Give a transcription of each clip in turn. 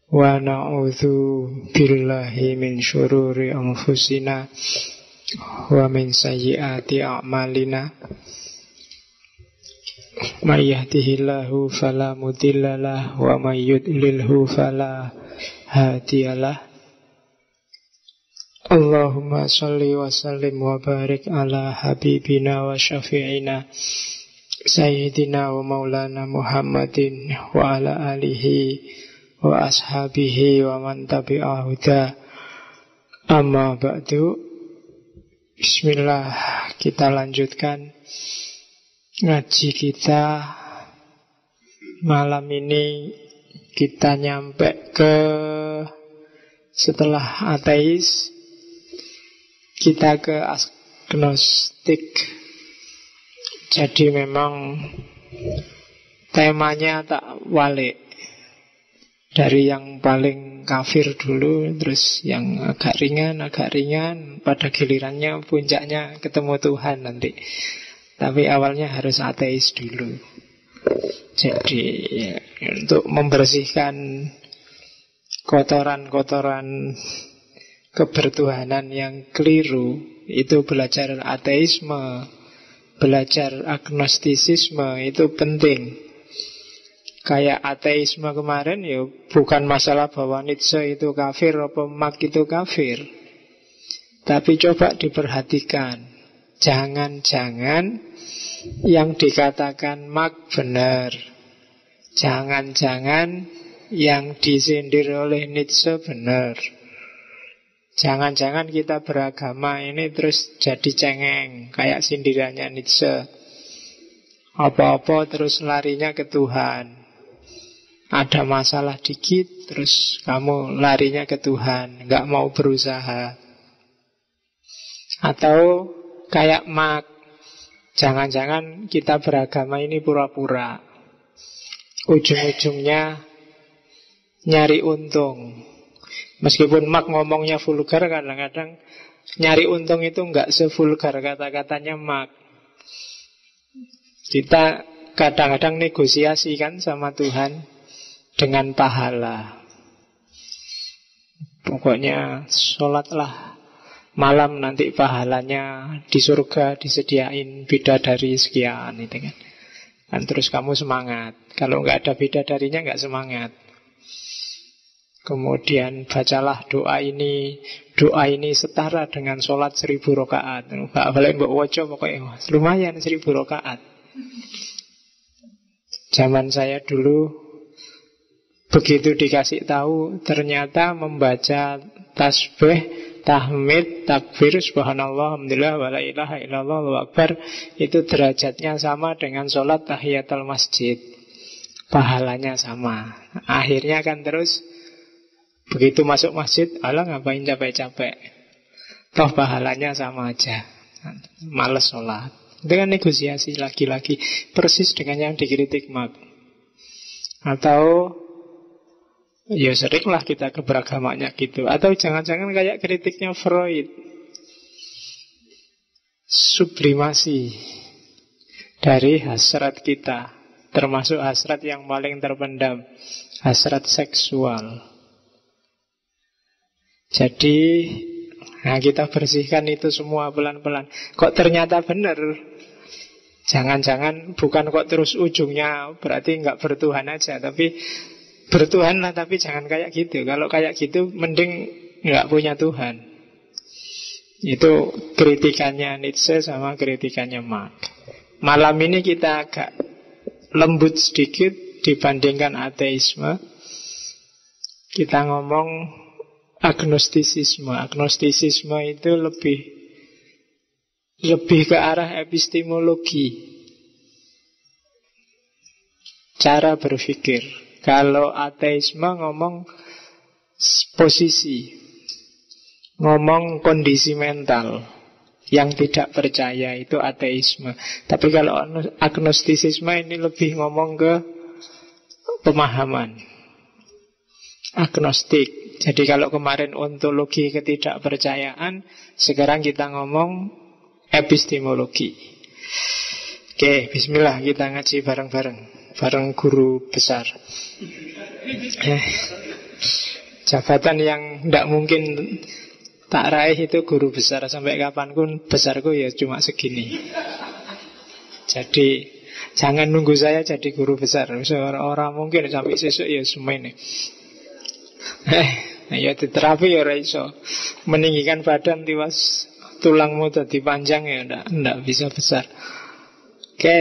Wa na'udzu billahi min syururi anfusina wa min sayyiati a'malina. May yahdihillahu fala mudhillalah wa may yudlilhu fala hadiyalah. Allahumma shalli wa sallim wa barik ala habibina wa syafi'ina Sayyidina wa maulana Muhammadin wa ala alihi wa ashabihi wa man tabi'ahuda. Amma ba'du. Bismillah, kita lanjutkan ngaji kita. Malam ini kita nyampe ke setelah ateis, kita ke agnostik. Jadi memang temanya tak walik, dari yang paling kafir dulu, terus yang agak ringan, pada gilirannya puncaknya ketemu Tuhan nanti. Tapi awalnya harus ateis dulu. Jadi ya, untuk membersihkan kotoran-kotoran kebertuhanan yang keliru, itu belajar ateisme, belajar agnostisisme itu penting. Kayak ateisme kemarin ya bukan masalah bahwa Nietzsche itu kafir atau Marx itu kafir. Tapi coba diperhatikan, jangan-jangan yang dikatakan Marx benar, jangan-jangan yang disindir oleh Nietzsche benar. Jangan-jangan kita beragama ini terus jadi cengeng, kayak sindirannya Nietzsche. Apa-apa terus larinya ke Tuhan. Ada masalah dikit, terus kamu larinya ke Tuhan, nggak mau berusaha. Atau kayak Marx, jangan-jangan kita beragama ini pura-pura, ujung-ujungnya nyari untung. Meskipun Marx ngomongnya vulgar, kadang-kadang nyari untung itu nggak sevulgar kata-katanya Marx. Kita kadang-kadang negosiasi kan sama Tuhan dengan pahala. Pokoknya sholatlah malam, nanti pahalanya di surga disediain bidadari sekian itu kan. Dan terus kamu semangat. Kalau nggak ada bidadarinya nggak semangat. Kemudian bacalah doa ini setara dengan sholat 1000 rakaat. Gak boleh mbok waca, pokoknya lumayan 1000 rakaat. Zaman saya dulu begitu dikasih tahu, ternyata membaca tasbih, tahmid, takbir, subhanallah, alhamdulillah, wala ilaha illallah, Allahu akbar, itu derajatnya sama dengan sholat tahiyatul masjid. Pahalanya sama. Akhirnya kan terus begitu masuk masjid, alah ngapain capek-capek, toh pahalanya sama aja, males sholat. Dengan negosiasi lagi-lagi, persis dengan yang dikritik Marx. Atau ya seringlah kita ke beragamaannya gitu. Atau jangan-jangan kayak kritiknya Freud, sublimasi dari hasrat kita, termasuk hasrat yang paling terpendam, hasrat seksual. Jadi nah kita bersihkan itu semua pelan-pelan. Kok ternyata benar? Jangan-jangan bukan kok terus ujungnya berarti nggak bertuhan aja, tapi bertuhan lah, tapi jangan kayak gitu. Kalau kayak gitu mending nggak punya Tuhan. Itu kritikannya Nietzsche sama kritikannya Marx. Malam ini kita agak lembut sedikit dibandingkan ateisme. Kita ngomong agnostisisme. Agnostisisme itu lebih ke arah epistemologi, cara berpikir. Kalau ateisme ngomong posisi, ngomong kondisi mental yang tidak percaya, itu ateisme. Tapi kalau agnostisisme ini lebih ngomong ke pemahaman, agnostik. Jadi kalau kemarin ontologi ketidakpercayaan, sekarang kita ngomong epistemologi. Oke, bismillah, kita ngaji bareng-bareng, bareng guru besar. Jabatan yang tidak mungkin tak raih itu guru besar. Sampai kapanpun besarku ya cuma segini. Jadi jangan nunggu saya jadi guru besar. Orang mungkin sampai sesuk ya semuanya. Ya diterapi ya iso. Meninggikan badan tiwas tulangmu jadi panjang ya enggak bisa besar. Oke.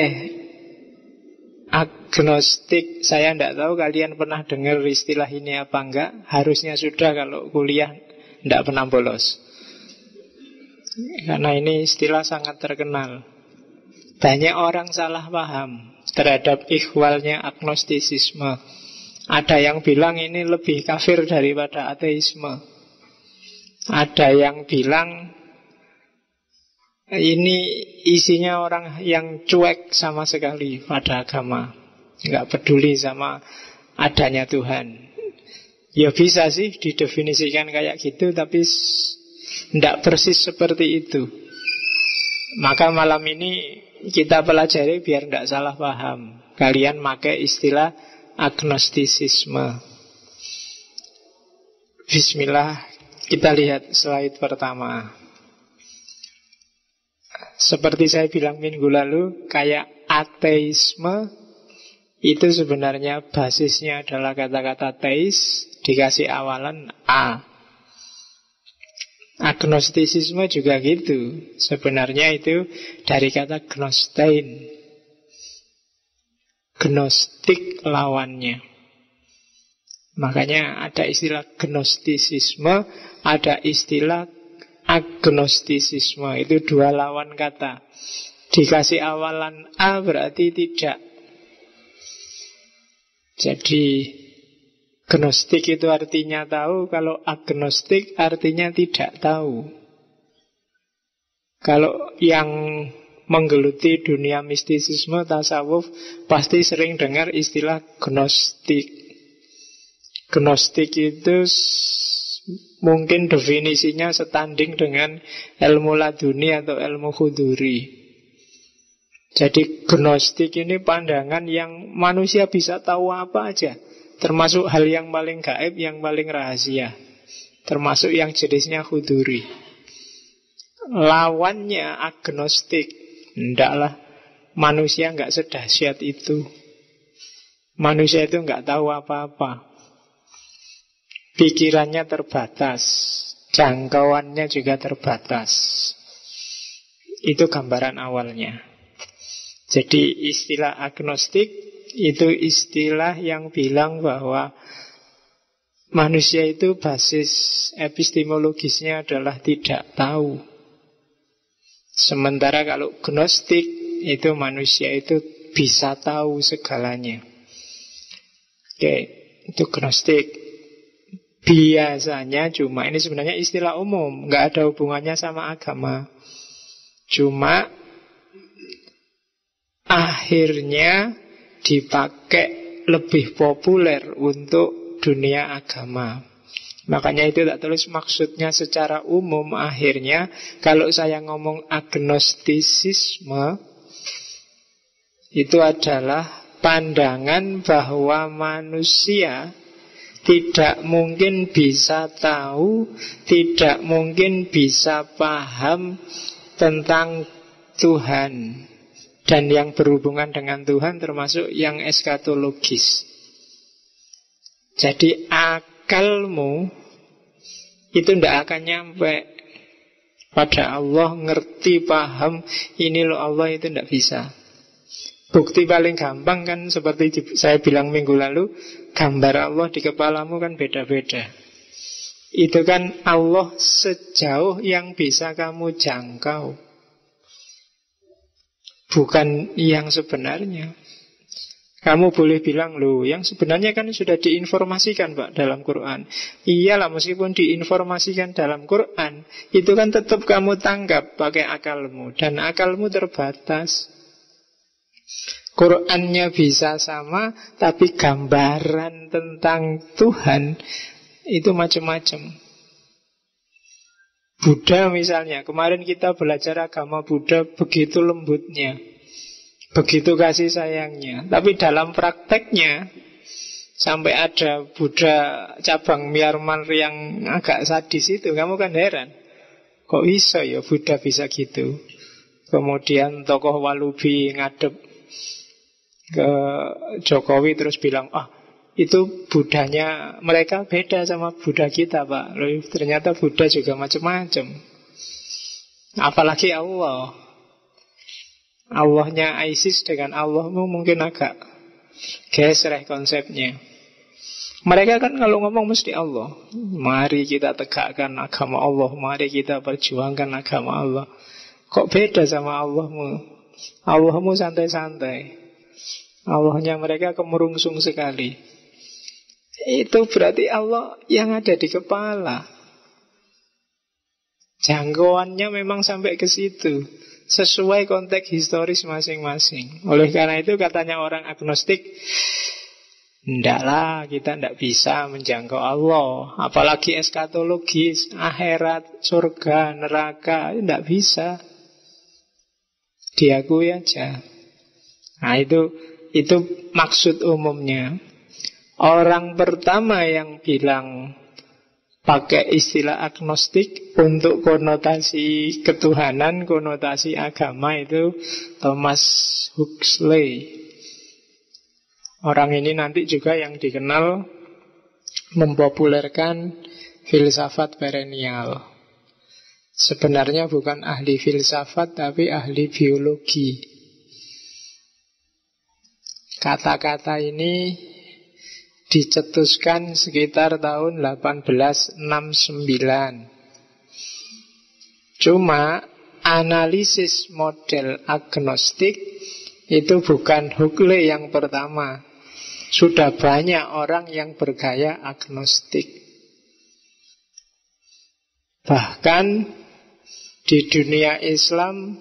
Agnostik, saya enggak tahu kalian pernah dengar istilah ini apa enggak. Harusnya sudah kalau kuliah enggak pernah bolos. Karena ini istilah sangat terkenal. Banyak orang salah paham terhadap ihwalnya agnostisisme. Ada yang bilang ini lebih kafir daripada ateisme. Ada yang bilang ini isinya orang yang cuek sama sekali pada agama, nggak peduli sama adanya Tuhan. Ya bisa sih didefinisikan kayak gitu, tapi tidak persis seperti itu. Maka malam ini kita pelajari biar tidak salah paham. Kalian pakai istilah agnostisisme. Bismillah, kita lihat slide pertama. Seperti saya bilang minggu lalu, kayak ateisme itu sebenarnya basisnya adalah kata-kata teis, dikasih awalan A. Agnostisisme juga gitu. Sebenarnya itu dari kata gnostein. Gnostik lawannya. Makanya ada istilah gnostisisme, ada istilah agnostisisme. Itu dua lawan kata. Dikasih awalan A berarti tidak. Jadi gnostik itu artinya tahu, kalau agnostik artinya tidak tahu. Kalau yang menggeluti dunia mistisisme, tasawuf, pasti sering dengar istilah gnostik. Gnostik itu mungkin definisinya setanding dengan ilmu laduni atau ilmu khuduri. Jadi gnostik ini pandangan yang manusia bisa tahu apa aja, termasuk hal yang paling gaib, yang paling rahasia, termasuk yang jenisnya khuduri. Lawannya agnostik, ndaklah, manusia nggak sedahsyat itu. Manusia itu nggak tahu apa-apa. Pikirannya terbatas, jangkauannya juga terbatas. Itu gambaran awalnya. Jadi istilah agnostik itu istilah yang bilang bahwa manusia itu basis epistemologisnya adalah tidak tahu. Sementara kalau gnostik itu manusia itu bisa tahu segalanya. Oke, itu gnostik. Biasanya cuma, ini sebenarnya istilah umum, nggak ada hubungannya sama agama. Cuma akhirnya dipakai lebih populer untuk dunia agama. Makanya itu tak tulis maksudnya secara umum. Akhirnya kalau saya ngomong agnostisisme, itu adalah pandangan bahwa manusia tidak mungkin bisa tahu, tidak mungkin bisa paham tentang Tuhan dan yang berhubungan dengan Tuhan, termasuk yang eskatologis. Jadi akalmu itu tidak akan nyampe pada Allah, ngerti, paham ini loh Allah, itu tidak bisa. Bukti paling gampang kan seperti saya bilang minggu lalu, gambar Allah di kepalamu kan beda-beda. Itu kan Allah sejauh yang bisa kamu jangkau, bukan yang sebenarnya. Kamu boleh bilang, loh yang sebenarnya kan sudah diinformasikan Pak dalam Quran. Iyalah, meskipun diinformasikan dalam Quran, itu kan tetap kamu tangkap pakai akalmu, dan akalmu terbatas. Qurannya bisa sama, tapi gambaran tentang Tuhan itu macam-macam. Buddha misalnya, kemarin kita belajar agama Buddha begitu lembutnya, begitu kasih sayangnya. Tapi dalam prakteknya Sampai ada Buddha cabang Myanmar yang agak sadis itu, kamu kan heran. Kok bisa ya Buddha bisa gitu? Kemudian tokoh Walubi ngadep ke Jokowi terus bilang, itu Buddhanya mereka beda sama Buddha kita, Pak. Loh, ternyata Buddha juga macam-macam. Apalagi Allah. Allahnya ISIS dengan Allahmu mungkin agak geser konsepnya. Mereka kan kalau ngomong mesti Allah. Mari kita tegakkan agama Allah, mari kita perjuangkan agama Allah. Kok beda sama Allahmu? Allahmu santai-santai, Allahnya mereka kemurungsung sekali. Itu berarti Allah yang ada di kepala. Jangkauannya memang sampai ke situ, sesuai konteks historis masing-masing. Oleh karena itu katanya orang agnostik, ndaklah, kita ndak bisa menjangkau Allah. Apalagi eskatologis, akhirat, surga, neraka, ndak bisa. Diakui aja. Nah itu maksud umumnya. Orang pertama yang bilang pakai istilah agnostik untuk konotasi ketuhanan, konotasi agama itu Thomas Huxley. Orang ini nanti juga yang dikenal mempopulerkan filsafat perennial. Sebenarnya bukan ahli filsafat, tapi ahli biologi. Kata-kata ini dicetuskan sekitar tahun 1869. Cuma analisis model agnostik itu bukan Huxley yang pertama. Sudah banyak orang yang bergaya agnostik. Bahkan di dunia Islam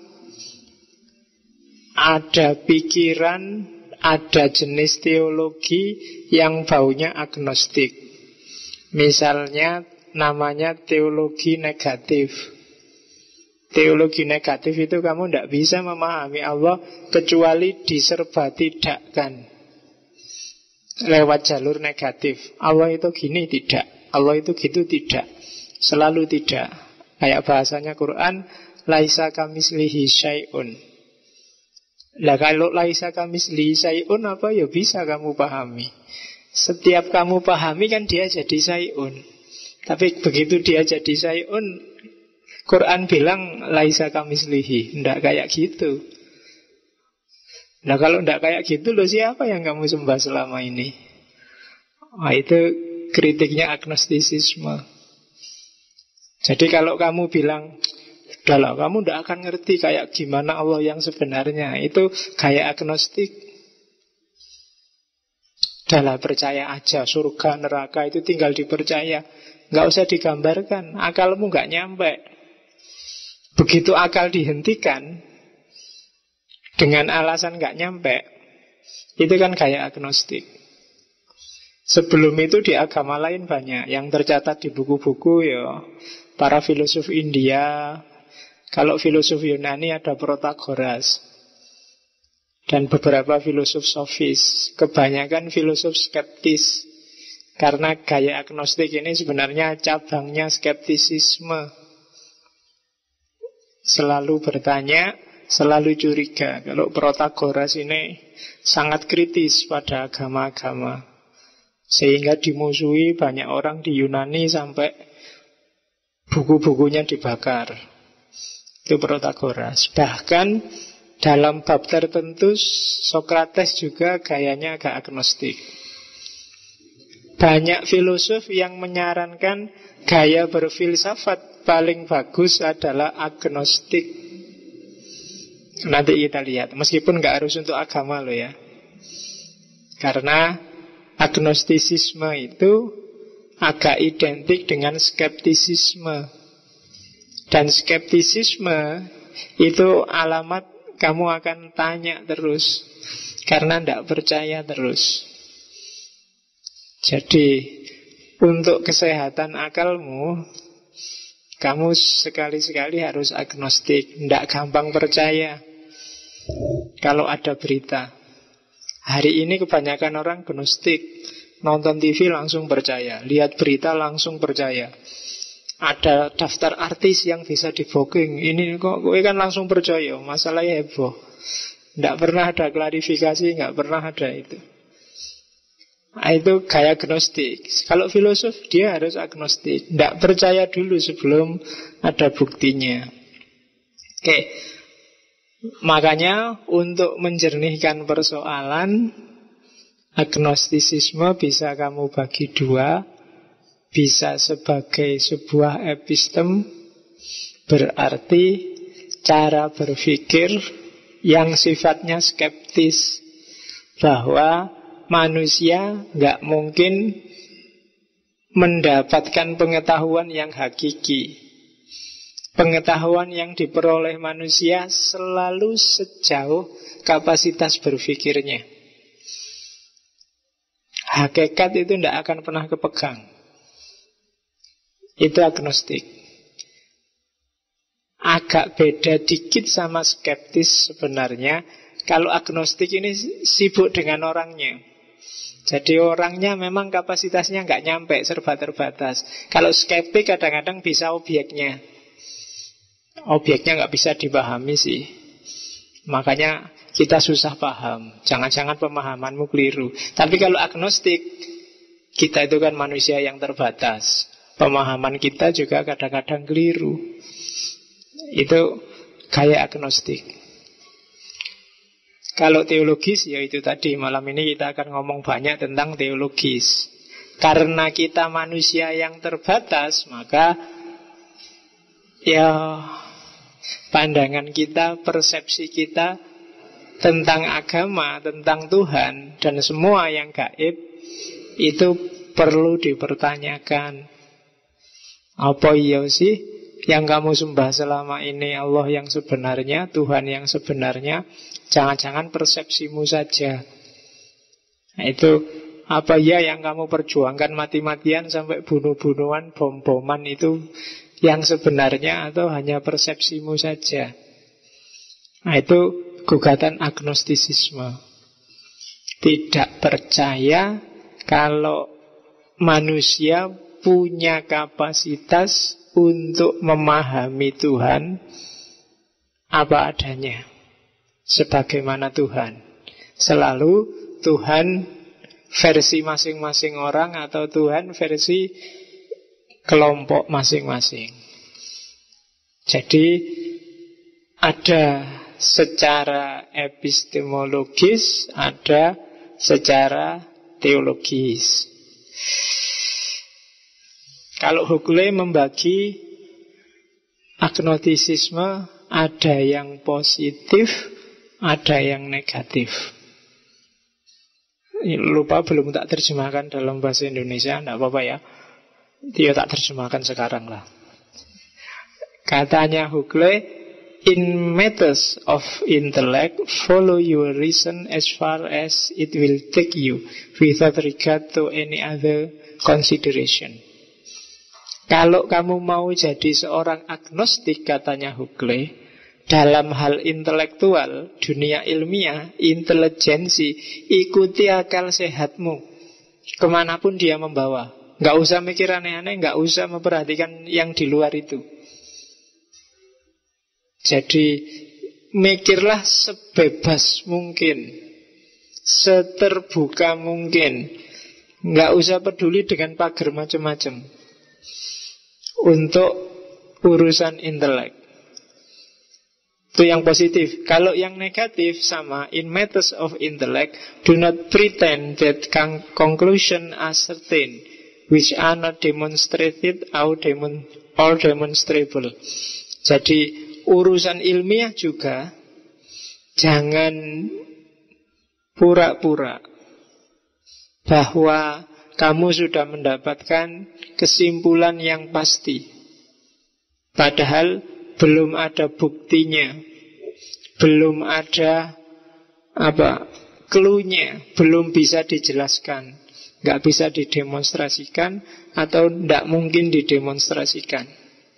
ada pikiran, ada jenis teologi yang baunya agnostik. Misalnya namanya teologi negatif. Teologi negatif itu kamu tidak bisa memahami Allah kecuali diserba tidakkan lewat jalur negatif. Allah itu gini tidak, Allah itu gitu tidak, selalu tidak. Kayak bahasanya Quran, laisa kamislihi syai'un. Lah kalau laisa kamislihi syai'un apa ya bisa kamu pahami. Setiap kamu pahami kan dia jadi syai'un. Tapi begitu dia jadi syai'un, Quran bilang laisa kamislihi. Nggak kayak gitu. Nah kalau nggak kayak gitu loh, siapa yang kamu sembah selama ini? Nah itu kritiknya agnostisisme. Jadi kalau kamu bilang, udahlah kamu tidak akan ngerti kayak gimana Allah yang sebenarnya, itu gaya agnostik. Udahlah percaya aja, surga neraka itu tinggal dipercaya, nggak usah digambarkan, akalmu nggak nyampe. Begitu akal dihentikan dengan alasan nggak nyampe, itu kan gaya agnostik. Sebelum itu di agama lain banyak yang tercatat di buku-buku ya. Para filosof India, kalau filosof Yunani ada Protagoras, dan beberapa filosof sofis. Kebanyakan filosof skeptis, karena gaya agnostik ini sebenarnya cabangnya skeptisisme. Selalu bertanya, selalu curiga. Kalau Protagoras ini sangat kritis pada agama-agama, sehingga dimusuhi banyak orang di Yunani sampai buku-bukunya dibakar. Itu Protagoras. Bahkan dalam bab tertentu Sokrates juga gayanya agak agnostik. Banyak filosof yang menyarankan gaya berfilsafat paling bagus adalah agnostik. Nanti kita lihat. Meskipun gak harus untuk agama loh ya. Karena agnostisisme itu agak identik dengan skeptisisme. Dan skeptisisme itu alamat kamu akan tanya terus, karena tidak percaya terus. Jadi untuk kesehatan akalmu, kamu sekali-sekali harus agnostik. Tidak gampang percaya kalau ada berita. Hari ini kebanyakan orang gnostik, Nonton TV langsung percaya, lihat berita langsung percaya. Ada daftar artis yang bisa di booking, ini kok gue kan langsung percaya. Masalahnya heboh, tidak pernah ada klarifikasi, nggak pernah ada itu. Nah, itu gaya agnostik. Kalau filosof dia harus agnostik, tidak percaya dulu sebelum ada buktinya. Oke. Makanya untuk menjernihkan persoalan, agnostisisme bisa kamu bagi dua. Bisa sebagai sebuah epistem, berarti cara berpikir yang sifatnya skeptis, bahwa manusia nggak mungkin mendapatkan pengetahuan yang hakiki. Pengetahuan yang diperoleh manusia selalu sejauh kapasitas berpikirnya. Hakikat itu tidak akan pernah kepegang. Itu agnostik. Agak beda dikit sama skeptis sebenarnya. Kalau agnostik ini sibuk dengan orangnya. Jadi orangnya memang kapasitasnya nggak nyampe, serba terbatas. Kalau skeptik kadang-kadang bisa objeknya. Objeknya nggak bisa dipahami sih. Makanya kita susah paham. Jangan-jangan pemahamanmu keliru. Tapi kalau agnostik, kita itu kan manusia yang terbatas. Pemahaman kita juga kadang-kadang keliru. Itu kayak agnostik. Kalau teologis, ya itu tadi. Malam ini kita akan ngomong banyak tentang teologis. Karena kita manusia yang terbatas, maka ya pandangan kita, persepsi kita tentang agama, tentang Tuhan, dan semua yang gaib, itu perlu dipertanyakan. Apa iya sih yang kamu sembah selama ini Allah yang sebenarnya, Tuhan yang sebenarnya? Jangan-jangan persepsimu saja. Nah, itu apa ya yang kamu perjuangkan mati-matian sampai bunuh-bunuhan, bom-boman itu yang sebenarnya, atau hanya persepsimu saja? Nah, itu gugatan agnostisisme. Tidak percaya kalau manusia punya kapasitas untuk memahami Tuhan apa adanya, sebagaimana Tuhan. Selalu Tuhan versi masing-masing orang, atau Tuhan versi kelompok masing-masing. Jadi ada secara epistemologis, ada secara teologis. Kalau Huxley membagi agnostisisme, ada yang positif, ada yang negatif. Lupa belum tak terjemahkan dalam bahasa Indonesia, tidak apa-apa ya. Dia tak terjemahkan sekarang lah. Katanya Huxley, in matters of intellect, follow your reason as far as it will take you, without regard to any other consideration. Kalau kamu mau jadi seorang agnostik, katanya Huxley, dalam hal intelektual, dunia ilmiah, intelijensi, ikuti akal sehatmu kemanapun dia membawa. Gak usah mikir aneh-aneh, gak usah memperhatikan yang di luar itu. Jadi mikirlah sebebas mungkin, seterbuka mungkin. Gak usah peduli dengan pagar macam-macam untuk urusan intelek. Itu yang positif. Kalau yang negatif sama, in matters of intellect, do not pretend that conclusion are certain, which are not demonstrated or demonstrable. Jadi urusan ilmiah juga jangan pura-pura bahwa kamu sudah mendapatkan kesimpulan yang pasti, padahal belum ada buktinya, belum ada clue-nya, belum bisa dijelaskan, nggak bisa didemonstrasikan, atau tidak mungkin didemonstrasikan.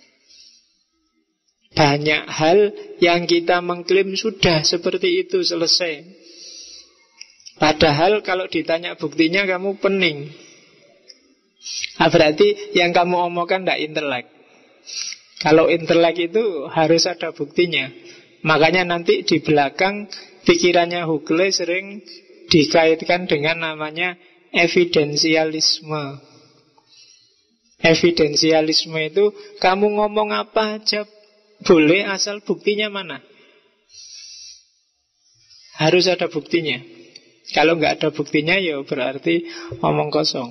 Banyak hal yang kita mengklaim sudah seperti itu, selesai. Padahal kalau ditanya buktinya kamu pening. Berarti yang kamu omongkan tidak intelek. Kalau intelek itu harus ada buktinya. Makanya nanti di belakang pikirannya Huxley sering dikaitkan dengan namanya evidensialisme. Evidensialisme itu kamu ngomong apa aja boleh asal buktinya mana. Harus ada buktinya. Kalau nggak ada buktinya ya berarti omong kosong.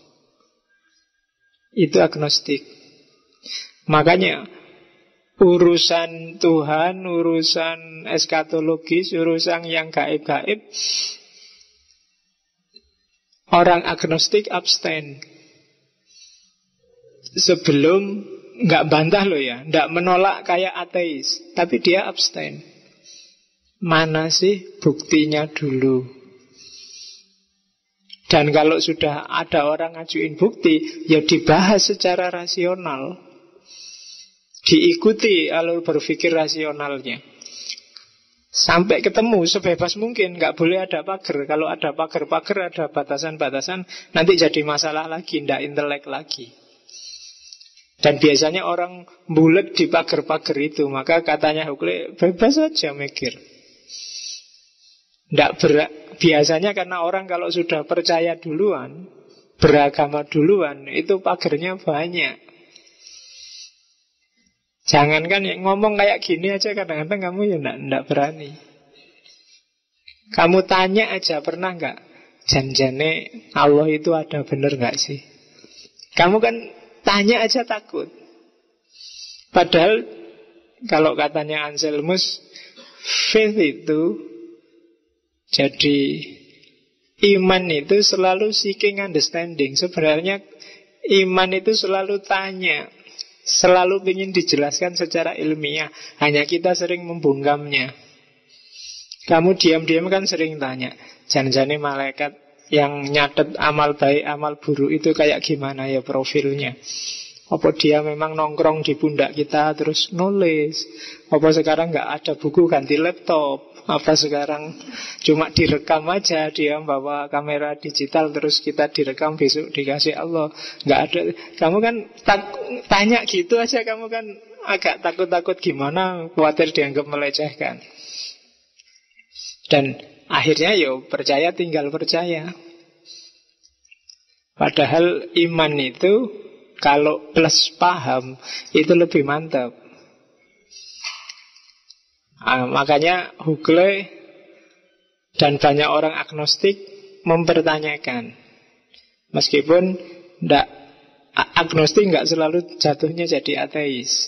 Itu agnostik. Makanya urusan Tuhan, urusan eskatologis, urusan yang gaib-gaib, orang agnostik abstain. Sebelum, nggak bantah loh ya, nggak menolak kayak ateis, tapi dia abstain. Mana sih buktinya dulu? Dan kalau sudah ada orang ngajuin bukti, ya dibahas secara rasional, diikuti alur berpikir rasionalnya sampai ketemu sebebas mungkin. Nggak boleh ada pagar. Kalau ada pagar-pagar, ada batasan-batasan, nanti jadi masalah lagi, ndak intelek lagi. Dan biasanya orang bulet di pagar-pagar itu. Maka katanya Huxley, bebas saja mikir. Ndak berat. Biasanya karena orang kalau sudah percaya duluan, beragama duluan, itu pagarnya banyak. Jangankan yang ngomong kayak gini aja, kadang-kadang kamu ya ndak berani. Kamu tanya aja, pernah nggak janjane Allah itu ada bener nggak sih? Kamu kan tanya aja takut. Padahal kalau katanya Anselmus, faith itu, jadi iman itu selalu seeking understanding. Sebenarnya iman itu selalu tanya, selalu ingin dijelaskan secara ilmiah. Hanya kita sering membungkamnya. Kamu diam-diam kan sering tanya, jangan-jangan malaikat yang nyatet amal baik, amal buruk itu kayak gimana ya profilnya? Apa dia memang nongkrong di pundak kita terus nulis? Apa sekarang nggak ada buku ganti laptop? Apa sekarang cuma direkam aja, dia bawa kamera digital terus kita direkam, besok dikasih Allah? Nggak ada. Kamu kan tanya gitu aja, kamu kan agak takut-takut gimana, khawatir dianggap melecehkan. Dan akhirnya yo percaya tinggal percaya. Padahal iman itu kalau plus paham itu lebih mantap. Makanya Huxley dan banyak orang agnostik mempertanyakan. Meskipun agnostik nggak selalu jatuhnya jadi ateis,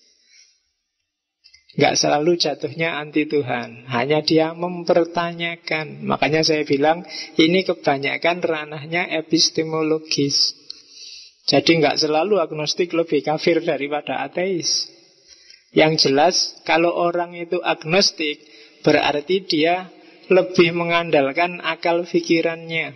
nggak selalu jatuhnya anti Tuhan. Hanya dia mempertanyakan. Makanya saya bilang ini kebanyakan ranahnya epistemologis. Jadi nggak selalu agnostik lebih kafir daripada ateis. Yang jelas kalau orang itu agnostik, berarti dia lebih mengandalkan akal pikirannya.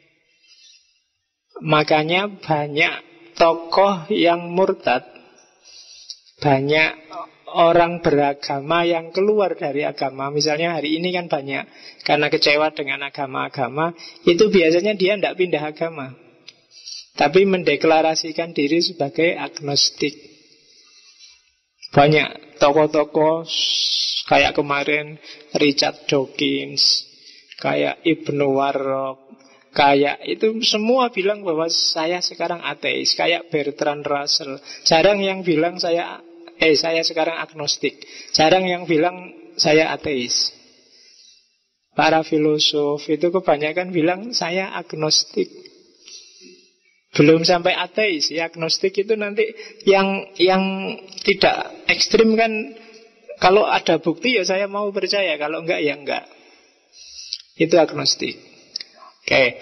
Makanya banyak tokoh yang murtad, banyak orang beragama yang keluar dari agama. Misalnya hari ini kan banyak, karena kecewa dengan agama-agama, itu biasanya dia tidak pindah agama, tapi mendeklarasikan diri sebagai agnostik. Banyak tokoh-tokoh kayak kemarin Richard Dawkins, kayak Ibnu Warraq, kayak itu semua bilang bahwa saya sekarang ateis. Kayak Bertrand Russell, jarang yang bilang saya sekarang agnostik, jarang yang bilang saya ateis. Para filosof itu kebanyakan bilang saya agnostik. Belum sampai ateis, ya agnostik itu nanti yang tidak ekstrim kan. Kalau ada bukti ya saya mau percaya, kalau enggak ya enggak. Itu agnostik. Oke.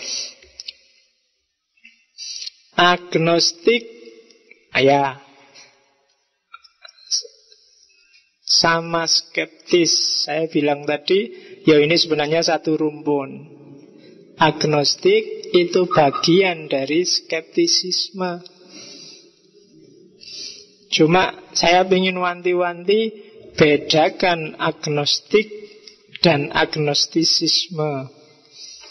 Agnostik ya sama skeptis. Saya bilang tadi, ya ini sebenarnya satu rumpun. Agnostik itu bagian dari skeptisisme. Cuma saya ingin wanti-wanti, bedakan agnostik dan agnostisisme.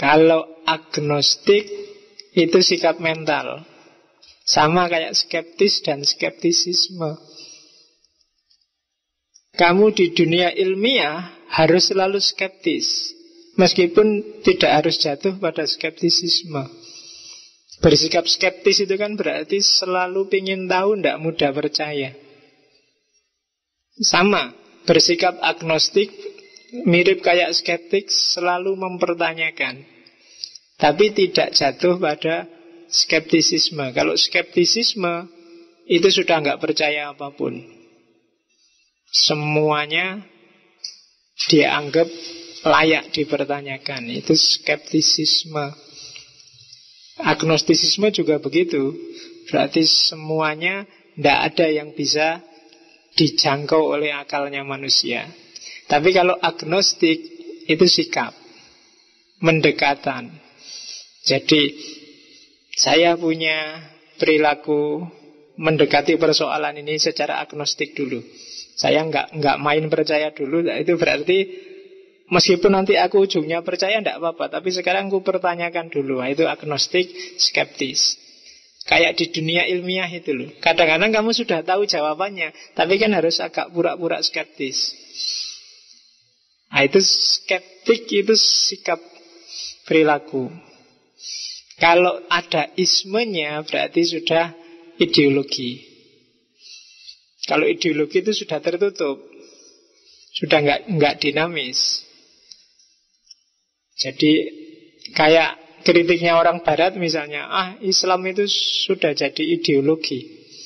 Kalau agnostik itu sikap mental. Sama kayak skeptis dan skeptisisme. Kamu di dunia ilmiah harus selalu skeptis, meskipun tidak harus jatuh pada skeptisisme. Bersikap skeptis itu kan berarti selalu ingin tahu, tidak mudah percaya. Sama, bersikap agnostik mirip kayak skeptik, selalu mempertanyakan, tapi tidak jatuh pada skeptisisme. Kalau skeptisisme itu sudah nggak percaya apapun. Semuanya dianggap layak dipertanyakan. Itu skeptisisme. Agnostisisme juga begitu. Berarti semuanya tidak ada yang bisa dijangkau oleh akalnya manusia. Tapi kalau agnostik itu sikap, mendekatan. Jadi saya punya perilaku mendekati persoalan ini secara agnostik dulu. Saya nggak main percaya dulu. Itu berarti meskipun nanti aku ujungnya percaya tidak apa-apa, tapi sekarang aku pertanyakan dulu. Itu agnostik, skeptis. Kayak di dunia ilmiah itu loh. Kadang-kadang kamu sudah tahu jawabannya, tapi kan harus agak pura-pura skeptis. Nah, itu skeptik, itu sikap perilaku. Kalau ada ismenya berarti sudah ideologi. Kalau ideologi itu sudah tertutup, sudah nggak dinamis. Jadi kayak kritiknya orang Barat misalnya, Islam itu sudah jadi ideologi.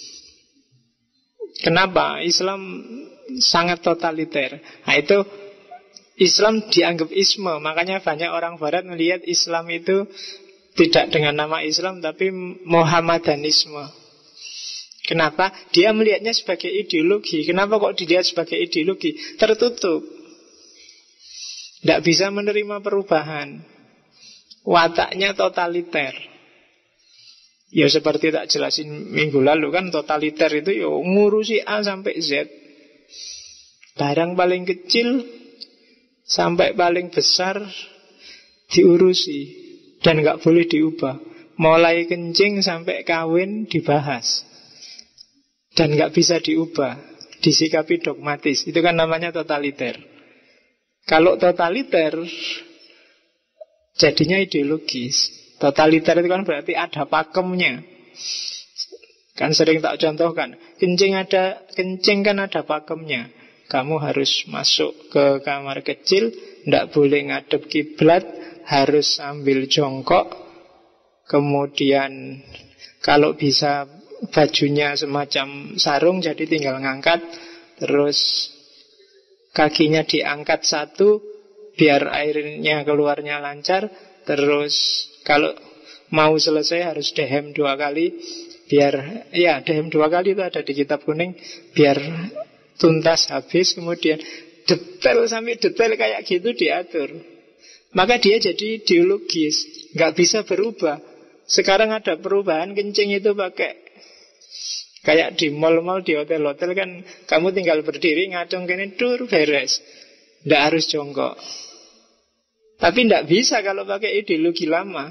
Kenapa? Islam sangat totaliter. Nah itu Islam dianggap isme. Makanya banyak orang Barat melihat Islam itu tidak dengan nama Islam, tapi Muhammadanisme. Kenapa? Dia melihatnya sebagai ideologi. Kenapa kok dilihat sebagai ideologi? Tertutup, tidak bisa menerima perubahan. Wataknya totaliter. Ya seperti tak jelasin minggu lalu kan, totaliter itu ya ngurusi A sampai Z. Barang paling kecil sampai paling besar diurusi dan nggak boleh diubah. Mulai kencing sampai kawin dibahas dan nggak bisa diubah, disikapi dogmatis. Itu kan namanya totaliter. Kalau totaliter jadinya ideologis. Totaliter itu kan berarti ada pakemnya. Kan sering tak contohkan, kencing kan ada pakemnya. Kamu harus masuk ke kamar kecil, tidak boleh ngadep kiblat, harus sambil jongkok. Kemudian kalau bisa bajunya semacam sarung, jadi tinggal ngangkat. Terus kakinya diangkat satu biar airnya keluarnya lancar. Terus kalau mau selesai harus dehem 2 kali. Biar, ya dehem 2 kali itu ada di kitab kuning. Biar tuntas habis. Kemudian detail sampai detail kayak gitu diatur. Maka dia jadi ideologis, nggak bisa berubah. Sekarang ada perubahan, kencing itu pakai kayak di mall-mall, di hotel-hotel kan, kamu tinggal berdiri, ngacung kene, dur, beres. Tidak harus jongkok. Tapi tidak bisa kalau pakai ideologi lama.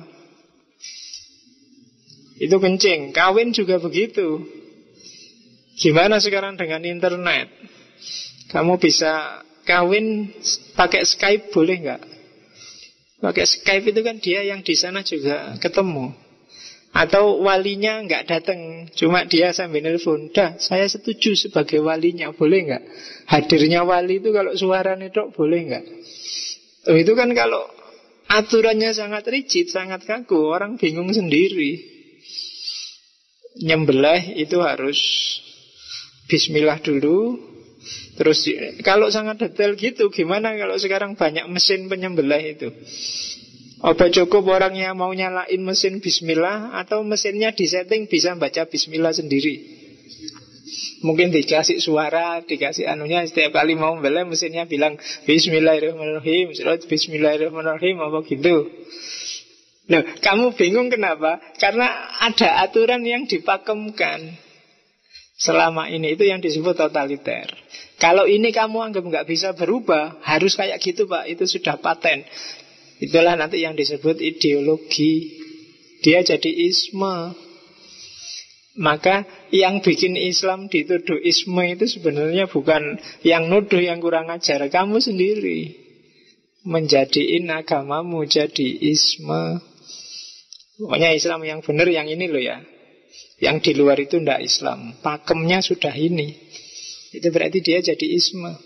Itu kencing. Kawin juga begitu. Gimana sekarang dengan internet? Kamu bisa kawin pakai Skype, boleh nggak? Pakai Skype itu kan dia yang di sana juga ketemu. Atau walinya nggak datang, cuma dia sambil nelfon. Dah, saya setuju sebagai walinya, boleh nggak? Hadirnya wali itu kalau suaranya dok, boleh nggak? Itu kan kalau aturannya sangat rigid, sangat kaku, orang bingung sendiri. Nyembelih itu harus bismillah dulu. Terus kalau sangat detail gitu, gimana kalau sekarang banyak mesin penyembelih itu? Apa cukup orangnya mau nyalain mesin bismillah, atau mesinnya disetting bisa baca bismillah sendiri? Mungkin dikasih suara, dikasih anunya, setiap kali mau membelai mesinnya bilang bismillahirrahmanirrahim, bismillahirrahmanirrahim, apa gitu. Nah, kamu bingung kenapa? Karena ada aturan yang dipakemkan selama ini, itu yang disebut totaliter. Kalau ini kamu anggap nggak bisa berubah, harus kayak gitu Pak, itu sudah paten. Itulah nanti yang disebut ideologi. Dia jadi isme. Maka yang bikin Islam dituduh isme itu sebenarnya bukan yang nuduh yang kurang ajar. Kamu sendiri menjadiin agamamu jadi isme. Pokoknya Islam yang benar yang ini loh ya. Yang di luar itu ndak Islam. Pakemnya sudah ini. Itu berarti dia jadi isme.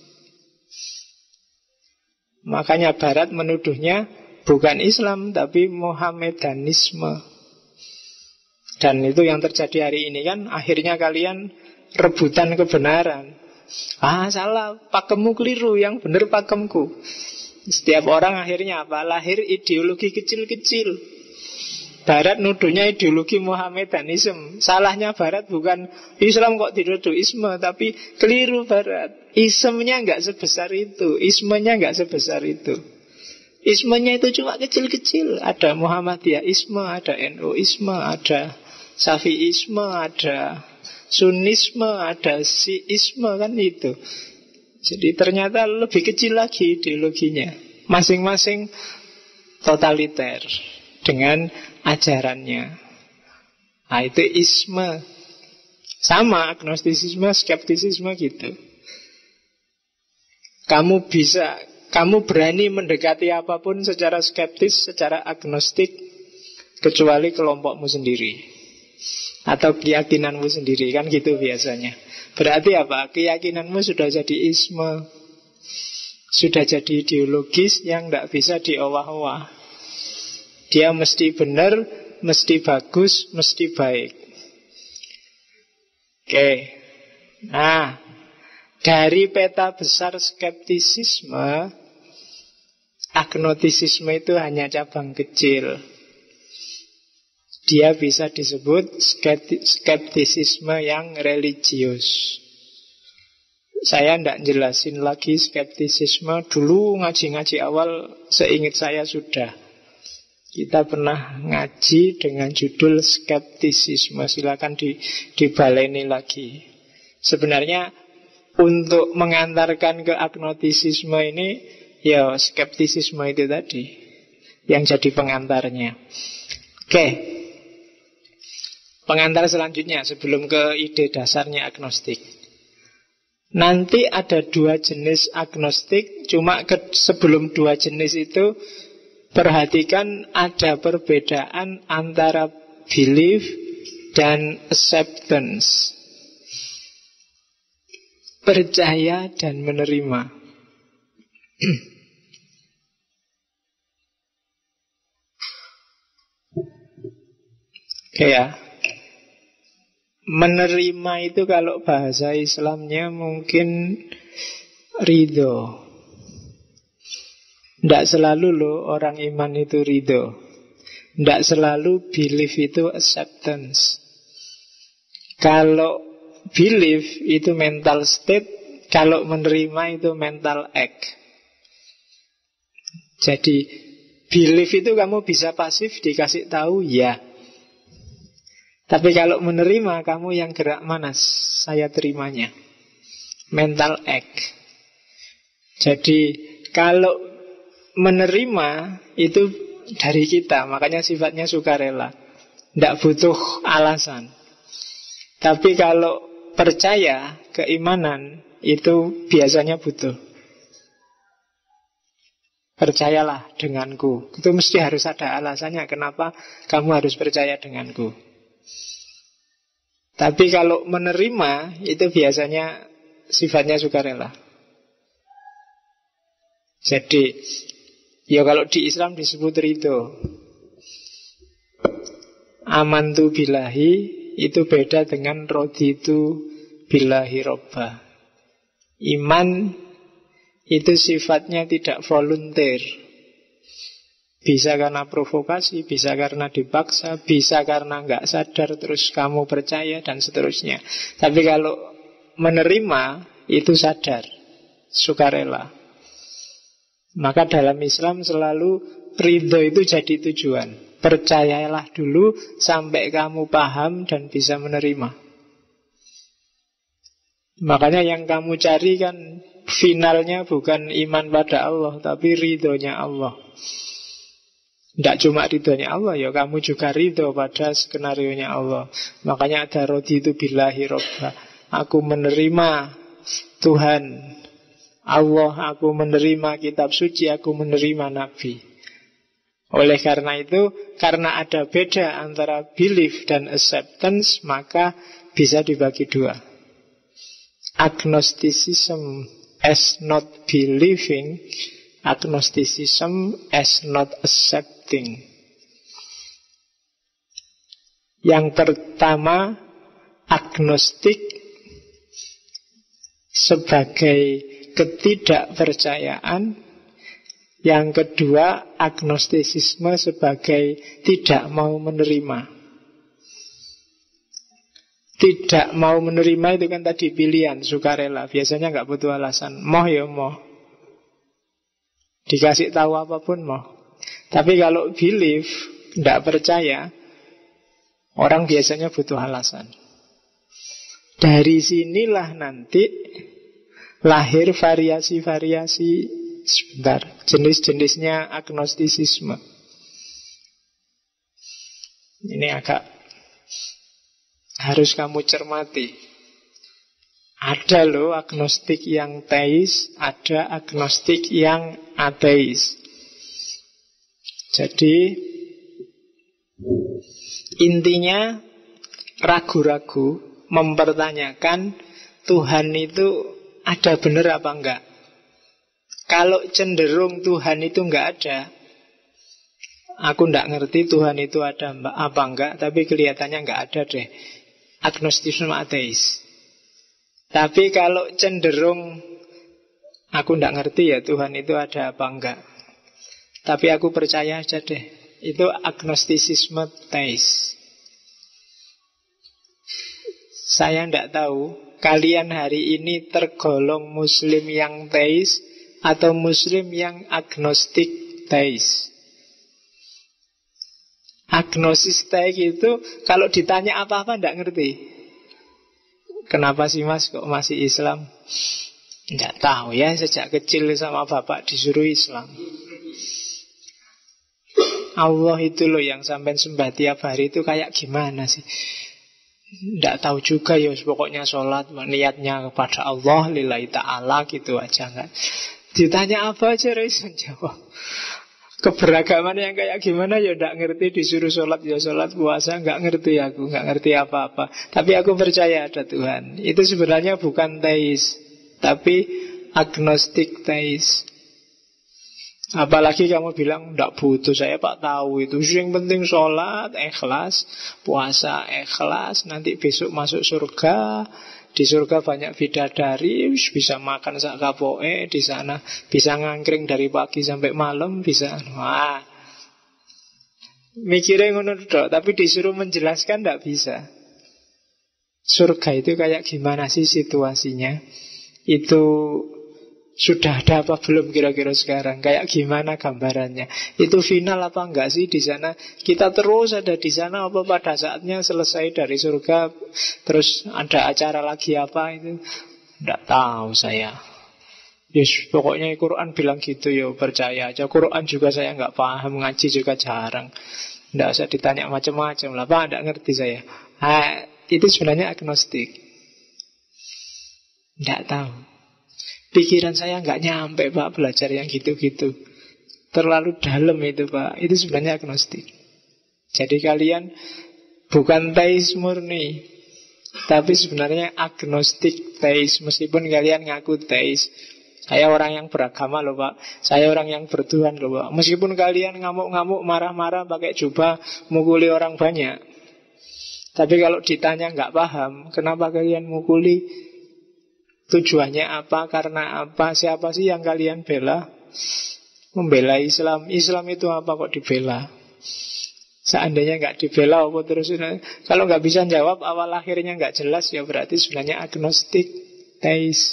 Makanya Barat menuduhnya bukan Islam tapi Mohamedanisme. Dan itu yang terjadi hari ini kan. Akhirnya kalian rebutan kebenaran. Salah, pakemmu keliru, yang benar pakemku. Setiap orang akhirnya apa? Lahir ideologi kecil-kecil. Barat nuduhnya ideologi Mohamedanisme. Salahnya Barat bukan Islam kok dituduh isme, tapi keliru Barat. Ismenya nggak sebesar itu, ismenya nggak sebesar itu. Ismenya itu cuma kecil-kecil. Ada Muhammadiyah-isme, ada NU-isme, ada Syafi'isme, ada Sunisme, ada Siisme, kan itu. Jadi ternyata lebih kecil lagi ideologinya. Masing-masing totaliter dengan ajarannya. Nah, itu isme. Sama agnostisisme, skeptisisme gitu. Kamu berani mendekati apapun secara skeptis, secara agnostik, kecuali kelompokmu sendiri atau keyakinanmu sendiri, kan gitu biasanya. Berarti apa? Keyakinanmu sudah jadi isme, sudah jadi ideologis yang tidak bisa diowah-owah. Dia mesti benar, mesti bagus, mesti baik. Oke. Nah, dari peta besar skeptisisme, agnostisisme itu hanya cabang kecil. Dia bisa disebut skeptisisme yang religius. Saya tidak jelasin lagi skeptisisme. Dulu ngaji-ngaji awal seingat saya sudah. Kita pernah ngaji dengan judul skeptisisme. Silakan dibaleni lagi. Sebenarnya untuk mengantarkan ke agnostisisme ini, ya skeptisisme itu tadi yang jadi pengantarnya. Oke. Pengantar selanjutnya sebelum ke ide dasarnya agnostik. Nanti ada dua jenis agnostik. Cuma sebelum dua jenis itu, perhatikan ada perbedaan antara belief dan acceptance. Percaya dan menerima. Oke ya. Menerima itu kalau bahasa Islamnya mungkin ridho. Tidak selalu loh orang iman itu ridho. Tidak selalu belief itu acceptance. Kalau belief itu mental state, kalau menerima itu mental act. Jadi belief itu kamu bisa pasif, dikasih tahu ya. Tapi kalau menerima, kamu yang gerak mana? Saya terimanya. Mental act. Jadi kalau menerima itu dari kita, makanya sifatnya sukarela. Tidak butuh alasan. Tapi kalau percaya, keimanan, itu biasanya butuh. Percayalah denganku. Itu mesti harus ada alasannya kenapa kamu harus percaya denganku. Tapi kalau menerima, itu biasanya sifatnya sukarela. Jadi, ya kalau di Islam disebut ridho. Amantu billahi itu beda dengan raditu billahi robba. Iman itu sifatnya tidak volunteer. Bisa karena provokasi, bisa karena dipaksa, bisa karena nggak sadar terus kamu percaya dan seterusnya. Tapi kalau menerima itu sadar, sukarela. Maka dalam Islam selalu ridho itu jadi tujuan. Percayalah dulu sampai kamu paham dan bisa menerima. Makanya yang kamu cari kan finalnya bukan iman pada Allah, tapi ridhonya Allah. Tidak cuma ridhonya Allah, ya kamu juga ridho pada skenario-nya Allah. Makanya ada raditu billahi robba. Aku menerima Tuhan Allah, aku menerima kitab suci, aku menerima Nabi. Oleh karena itu, karena ada beda antara belief dan acceptance, maka bisa dibagi dua. Agnosticism as not believing, agnosticism as not accepting. Yang pertama, agnostik sebagai ketidakpercayaan. Yang kedua, agnostisisme sebagai tidak mau menerima. Tidak mau menerima itu kan tadi pilihan, sukarela. Biasanya nggak butuh alasan. Moh ya moh. Dikasih tahu apapun moh. Tapi kalau belief, tidak percaya, orang biasanya butuh alasan. Dari sinilah nanti lahir variasi-variasi, sebentar, jenis-jenisnya agnostisisme. Ini agak harus kamu cermati. Ada loh agnostik yang teis, ada agnostik yang ateis. Jadi intinya ragu-ragu, mempertanyakan Tuhan itu ada benar apa enggak. Kalau cenderung Tuhan itu enggak ada, aku enggak ngerti Tuhan itu ada apa enggak, tapi kelihatannya enggak ada deh. Agnostisme ateis. Tapi kalau cenderung aku enggak ngerti ya Tuhan itu ada apa enggak, tapi aku percaya aja deh, itu agnostisisme teis. Saya enggak tahu kalian hari ini tergolong Muslim yang teis atau Muslim yang agnostik teis. Agnosis teis itu kalau ditanya apa-apa enggak ngerti. Kenapa sih mas kok masih Islam? Enggak tahu ya, sejak kecil sama bapak disuruh Islam. Allah itu loh yang sampai sembah tiap hari itu kayak gimana sih? Enggak tahu juga ya, pokoknya sholat niatnya kepada Allah lillahi ta'ala gitu aja. Enggak ditanya apa aja Raisan jawab. Keberagaman yang kayak gimana ya enggak ngerti. Disuruh sholat ya sholat, puasa enggak ngerti aku, enggak ngerti apa-apa. Tapi aku percaya ada Tuhan. Itu sebenarnya bukan teis, tapi agnostik teis. Apalagi kamu bilang enggak butuh, saya pak tahu itu. Yang penting sholat, ikhlas, puasa, ikhlas, nanti besok masuk surga. Di surga banyak bidadari, bisa makan sak kapoe di sana, bisa ngangkring dari pagi sampai malam, bisa. Wah, mikirnya ngono dok, tapi disuruh menjelaskan enggak bisa. Surga itu kayak gimana sih situasinya? Itu sudah ada apa belum kira-kira sekarang? Kayak gimana gambarannya? Itu final apa enggak sih di sana? Kita terus ada di sana apa pada saatnya selesai dari surga terus ada acara lagi apa itu? Enggak tahu saya. Yes, pokoknya Quran bilang gitu ya, percaya aja. Quran juga saya enggak paham, ngaji juga jarang. Enggak usah ditanya macam-macam lah, Pak, enggak ngerti saya. Itu sebenarnya agnostik. Enggak tahu. Pikiran saya nggak nyampe Pak belajar yang gitu-gitu. Terlalu dalam itu Pak. Itu sebenarnya agnostik. Jadi kalian bukan teis murni, tapi sebenarnya agnostik teis. Meskipun kalian ngaku teis. Saya orang yang beragama loh Pak. Saya orang yang bertuhan loh Pak. Meskipun kalian ngamuk-ngamuk, marah-marah, pakai jubah, mukuli orang banyak. Tapi kalau ditanya nggak paham, kenapa kalian mukuli? Tujuannya apa, karena apa, siapa sih yang kalian bela? Membela Islam. Islam itu apa kok dibela? Seandainya nggak dibela apa terus? Kalau nggak bisa jawab, awal akhirnya nggak jelas, ya berarti sebenarnya agnostik teis.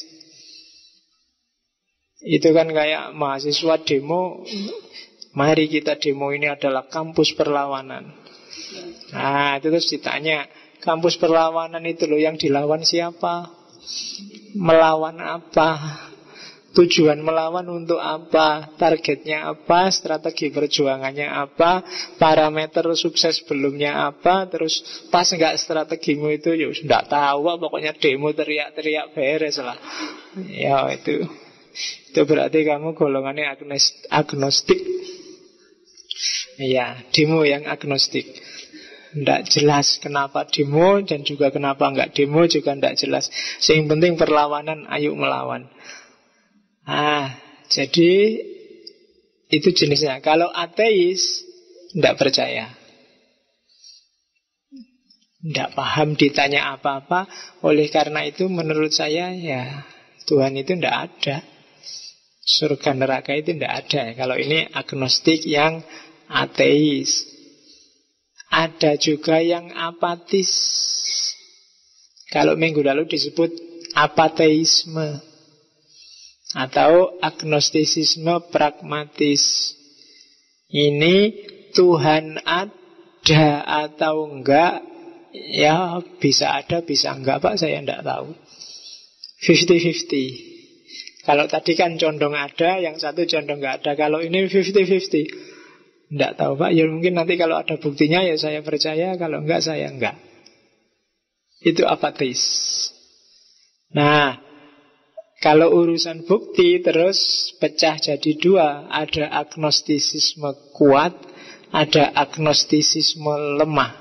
Itu kan kayak mahasiswa demo, mari kita demo, ini adalah kampus perlawanan. Nah itu terus ditanya, kampus perlawanan itu loh yang dilawan siapa? Melawan apa? Tujuan melawan untuk apa? Targetnya apa? Strategi perjuangannya apa? Parameter sukses belumnya apa? Terus pas nggak strategimu itu, ya nggak tahu, pokoknya demo teriak-teriak beres lah. Ya itu berarti kamu golongannya agnostik. Iya, demo yang agnostik. Tidak jelas kenapa demo dan juga kenapa enggak demo juga tidak jelas. Yang penting perlawanan, ayo melawan. Jadi itu jenisnya. Kalau ateis tidak percaya, tidak paham ditanya apa-apa. Oleh karena itu menurut saya ya Tuhan itu tidak ada, surga neraka itu tidak ada. Kalau ini agnostik yang ateis. Ada juga yang apatis. Kalau minggu lalu disebut apateisme atau agnostisisme pragmatis. Ini Tuhan ada atau enggak, ya bisa ada, bisa enggak Pak, saya enggak tahu. 50-50. Kalau tadi kan condong ada, yang satu condong enggak ada. Kalau ini 50-50. Tidak tahu Pak, ya mungkin nanti kalau ada buktinya ya saya percaya, kalau enggak saya enggak. Itu apatis. Nah, kalau urusan bukti terus pecah jadi dua. Ada agnostisisme kuat, ada agnostisisme lemah.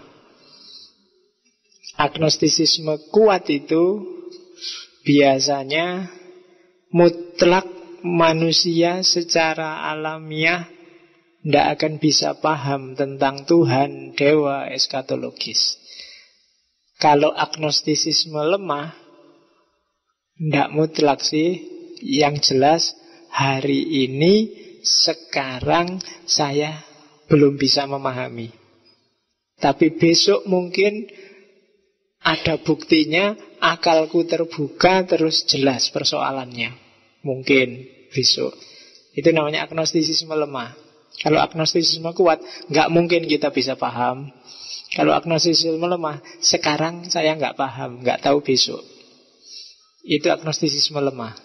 Agnostisisme kuat itu biasanya mutlak manusia secara alamiah tidak akan bisa paham tentang Tuhan, dewa, eskatologis. Kalau agnostisisme lemah, tidak mutlak sih. Yang jelas hari ini, sekarang saya belum bisa memahami. Tapi besok mungkin ada buktinya, akalku terbuka, terus jelas persoalannya. Mungkin besok. Itu namanya agnostisisme lemah. Kalau agnostisisme kuat, nggak mungkin kita bisa paham. Kalau agnostisisme lemah, sekarang saya nggak paham, nggak tahu besok. Itu agnostisisme lemah.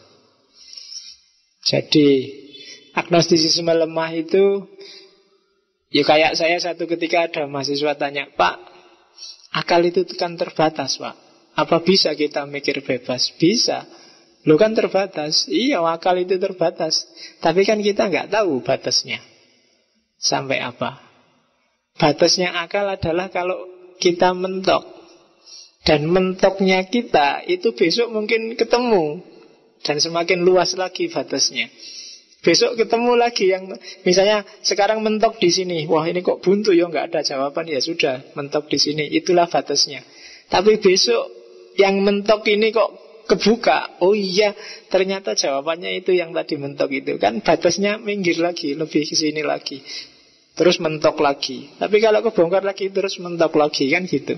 Jadi agnostisisme lemah itu, ya kayak saya satu ketika ada mahasiswa tanya, Pak, akal itu kan terbatas Pak, apa bisa kita mikir bebas? Bisa. Lo kan terbatas. Iya, akal itu terbatas. Tapi kan kita nggak tahu batasnya sampai apa. Batasnya akal adalah kalau kita mentok. Dan mentoknya kita itu besok mungkin ketemu. Dan semakin luas lagi batasnya. Besok ketemu lagi yang misalnya sekarang mentok di sini. Wah ini kok buntu ya, nggak ada jawaban. Ya sudah, mentok di sini. Itulah batasnya. Tapi besok yang mentok ini kok kebuka. Oh iya, ternyata jawabannya itu yang tadi mentok itu. Kan batasnya minggir lagi, lebih ke sini lagi. Terus mentok lagi. Tapi kalau kebongkar lagi terus mentok lagi, kan gitu.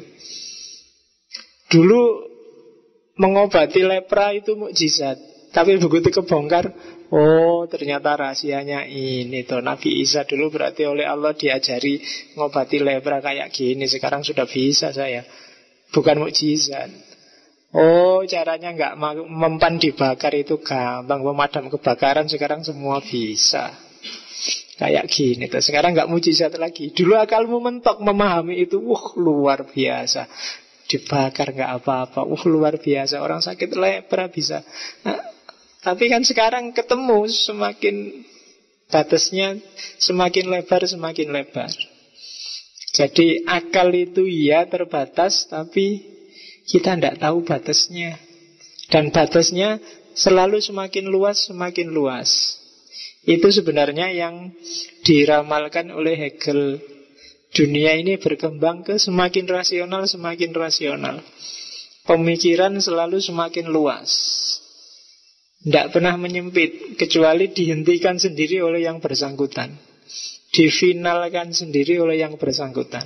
Dulu mengobati lepra itu mukjizat. Tapi begitu kebongkar, oh ternyata rahasianya ini tuh. Nabi Isa dulu berarti oleh Allah diajari ngobati lepra kayak gini. Sekarang sudah bisa saya. Bukan mukjizat. Oh caranya nggak mempan dibakar itu gampang. Pemadam kebakaran sekarang semua bisa. Kayak gini tuh. Sekarang nggak mukjizat lagi. Dulu akalmu mentok memahami itu, luar biasa. Dibakar nggak apa-apa, luar biasa. Orang sakit lepra bisa. Nah, tapi kan sekarang ketemu, semakin batasnya semakin lebar, semakin lebar. Jadi akal itu ya terbatas, tapi kita tidak tahu batasnya. Dan batasnya selalu semakin luas, semakin luas. Itu sebenarnya yang diramalkan oleh Hegel. Dunia ini berkembang ke semakin rasional, semakin rasional. Pemikiran selalu semakin luas. Tidak pernah menyempit, kecuali dihentikan sendiri oleh yang bersangkutan. Difinalkan sendiri oleh yang bersangkutan.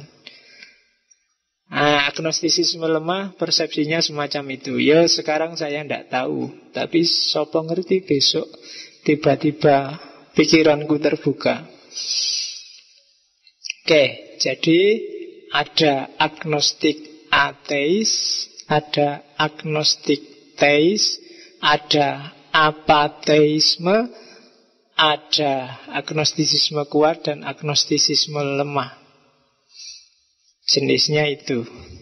Agnostisisme lemah, persepsinya semacam itu. Ya sekarang saya tidak tahu, tapi sopo ngerti besok tiba-tiba pikiranku terbuka. Oke, jadi ada agnostik ateis, ada agnostik teis, ada apateisme, ada agnostisisme kuat dan agnostisisme lemah. Jenisnya itu.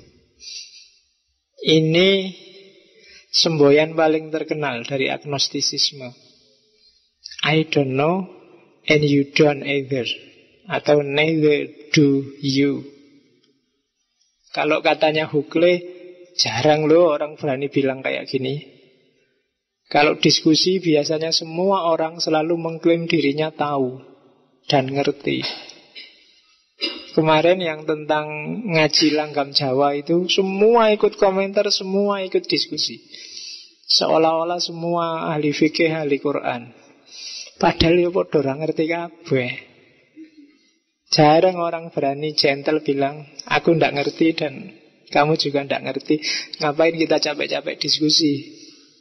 Ini semboyan paling terkenal dari agnostisisme. I don't know and you don't either. Atau neither do you. Kalau katanya Huxley, jarang loh orang berani bilang kayak gini. Kalau diskusi biasanya semua orang selalu mengklaim dirinya tahu dan ngerti. Kemarin yang tentang ngaji langgam Jawa itu, semua ikut komentar, semua ikut diskusi. Seolah-olah semua ahli fikih, ahli Quran. Padahal ya podo ora ngerti kabeh. Jarang orang berani gentle bilang, aku ndak ngerti dan kamu juga ndak ngerti. Ngapain kita capek-capek diskusi?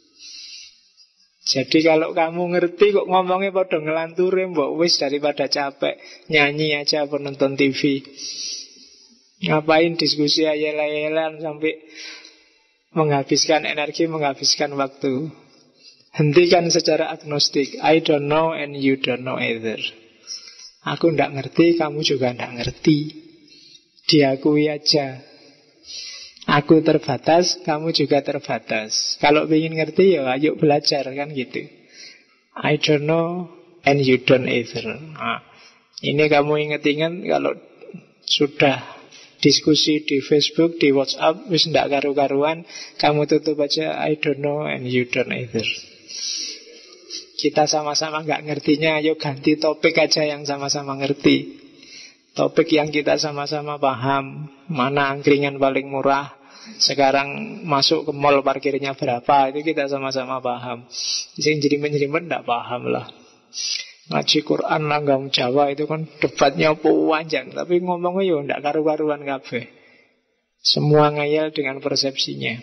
Jadi kalau kamu ngerti kok ngomongnya pada ngelanturi, mbok wis daripada capek nyanyi aja apa nonton TV. Ngapain diskusi ayel-ayelan sampai menghabiskan energi, menghabiskan waktu. Hentikan secara agnostik. I don't know and you don't know either. Aku ndak ngerti, kamu juga ndak ngerti. Diakui aja. Aku terbatas, kamu juga terbatas. Kalau ingin ngerti ya ayo belajar, kan gitu. I don't know and you don't either. Nah, ini kamu inget-inget kalau sudah diskusi di Facebook, di WhatsApp, wis ndak karu-karuan, kamu tutup aja I don't know and you don't either. Kita sama-sama nggak ngertinya, ayo ganti topik aja yang sama-sama ngerti. Topik yang kita sama-sama paham. Mana angkringan paling murah, sekarang masuk ke mall parkirnya berapa, itu kita sama-sama paham. Yang jerimen-jerimen tidak paham lah. Ngaji Quran langgam Jawa itu kan debatnya panjang, tapi ngomongnya ya tidak karu-karuan kabeh. Semua ngayal dengan persepsinya.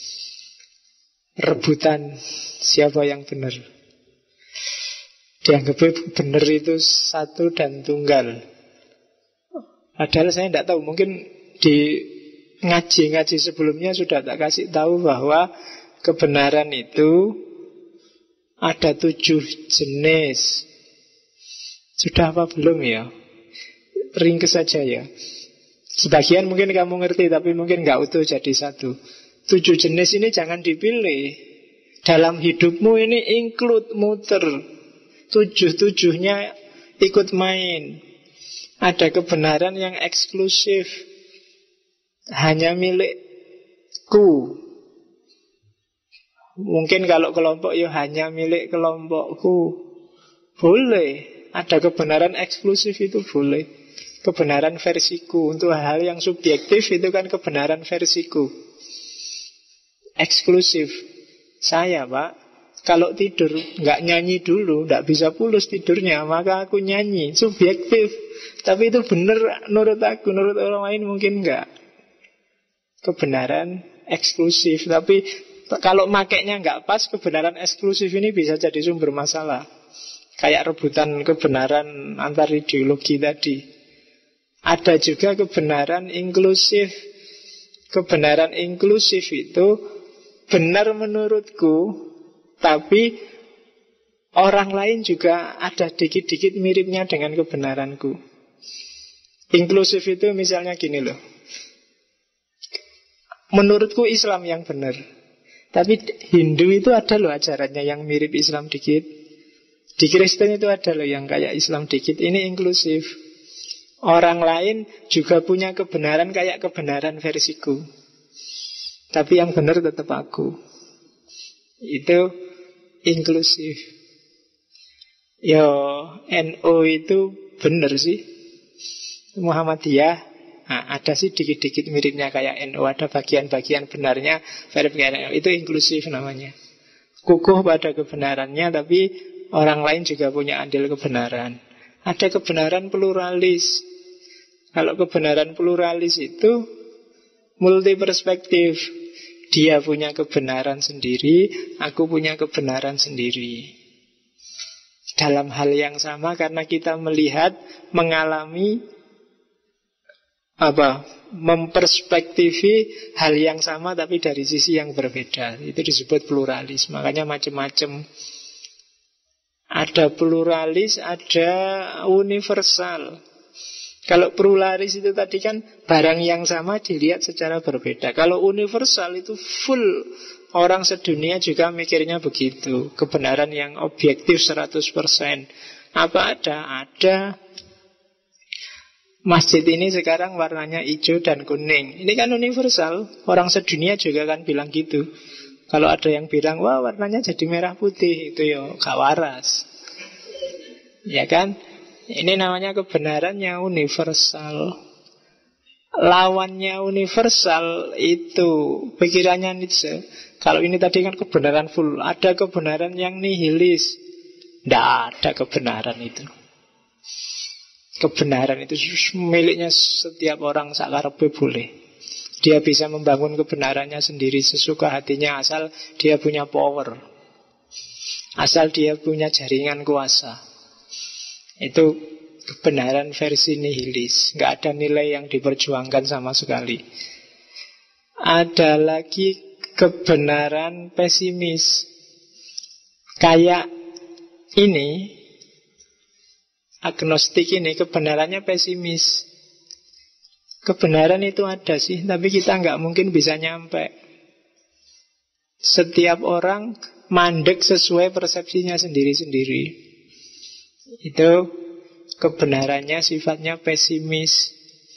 Rebutan siapa yang benar. Dianggap benar itu satu dan tunggal. Padahal saya tidak tahu, mungkin di ngaji-ngaji sebelumnya sudah tak kasih tahu bahwa kebenaran itu ada 7 jenis. Sudah apa belum ya? Ringkes saja ya. Sebagian mungkin kamu ngerti, tapi mungkin nggak utuh jadi satu. 7 jenis ini jangan dipilih. Dalam hidupmu ini include, muter. 7-7-nya ikut main. Ada kebenaran yang eksklusif, hanya milikku. Mungkin kalau kelompok ya hanya milik kelompokku. Boleh. Ada kebenaran eksklusif itu boleh. Kebenaran versiku. Untuk hal yang subjektif itu kan kebenaran versiku. Eksklusif. Saya Pak, kalau tidur nggak nyanyi dulu, nggak bisa pulas tidurnya, maka aku nyanyi. Subjektif. Tapi itu benar menurut aku, menurut orang lain mungkin enggak. Kebenaran eksklusif. Tapi kalau makainya enggak pas, kebenaran eksklusif ini bisa jadi sumber masalah. Kayak rebutan kebenaran antar ideologi tadi. Ada juga kebenaran inklusif. Kebenaran inklusif itu benar menurutku, tapi orang lain juga ada dikit-dikit miripnya dengan kebenaranku. Inklusif itu misalnya gini loh. Menurutku Islam yang benar, tapi Hindu itu ada loh ajarannya yang mirip Islam dikit. Di Kristen itu ada loh yang kayak Islam dikit. Ini inklusif. Orang lain juga punya kebenaran kayak kebenaran versiku, tapi yang benar tetap aku. Itu inklusif. Yo, NU itu benar sih. Muhammadiyah ada sih dikit-dikit miripnya kayak NU. Ada bagian-bagian benarnya NU. Itu inklusif namanya. Kukuh pada kebenarannya, tapi orang lain juga punya andil kebenaran. Ada kebenaran pluralis. Kalau kebenaran pluralis itu multi perspektif. Dia punya kebenaran sendiri, aku punya kebenaran sendiri. Dalam hal yang sama, karena kita melihat, mengalami, memperspektifi hal yang sama tapi dari sisi yang berbeda. Itu disebut pluralis. Makanya macam-macam Ada pluralis, ada universal. Kalau pluralis itu tadi kan barang yang sama dilihat secara berbeda. Kalau universal itu full, orang sedunia juga mikirnya begitu. Kebenaran yang objektif 100%. Apa ada? Ada. Masjid ini sekarang warnanya hijau dan kuning. Ini kan universal. Orang sedunia juga kan bilang gitu. Kalau ada yang bilang, wah warnanya jadi merah putih, itu ya gak waras. Ya kan? Ini namanya kebenaran yang universal. Lawannya universal itu pikirannya Nietzsche. Kalau ini tadi kan kebenaran full. Ada kebenaran yang nihilis. Tidak ada kebenaran itu. Kebenaran itu miliknya setiap orang, sakarepe boleh. Dia bisa membangun kebenarannya sendiri sesuka hatinya, asal dia punya power, asal dia punya jaringan kuasa. Itu kebenaran versi nihilis. Nggak ada nilai yang diperjuangkan sama sekali. Ada lagi kebenaran pesimis. Kayak ini, agnostik ini kebenarannya pesimis. Kebenaran itu ada sih, tapi kita nggak mungkin bisa nyampe. Setiap orang mandek sesuai persepsinya sendiri-sendiri. Itu kebenarannya sifatnya pesimis.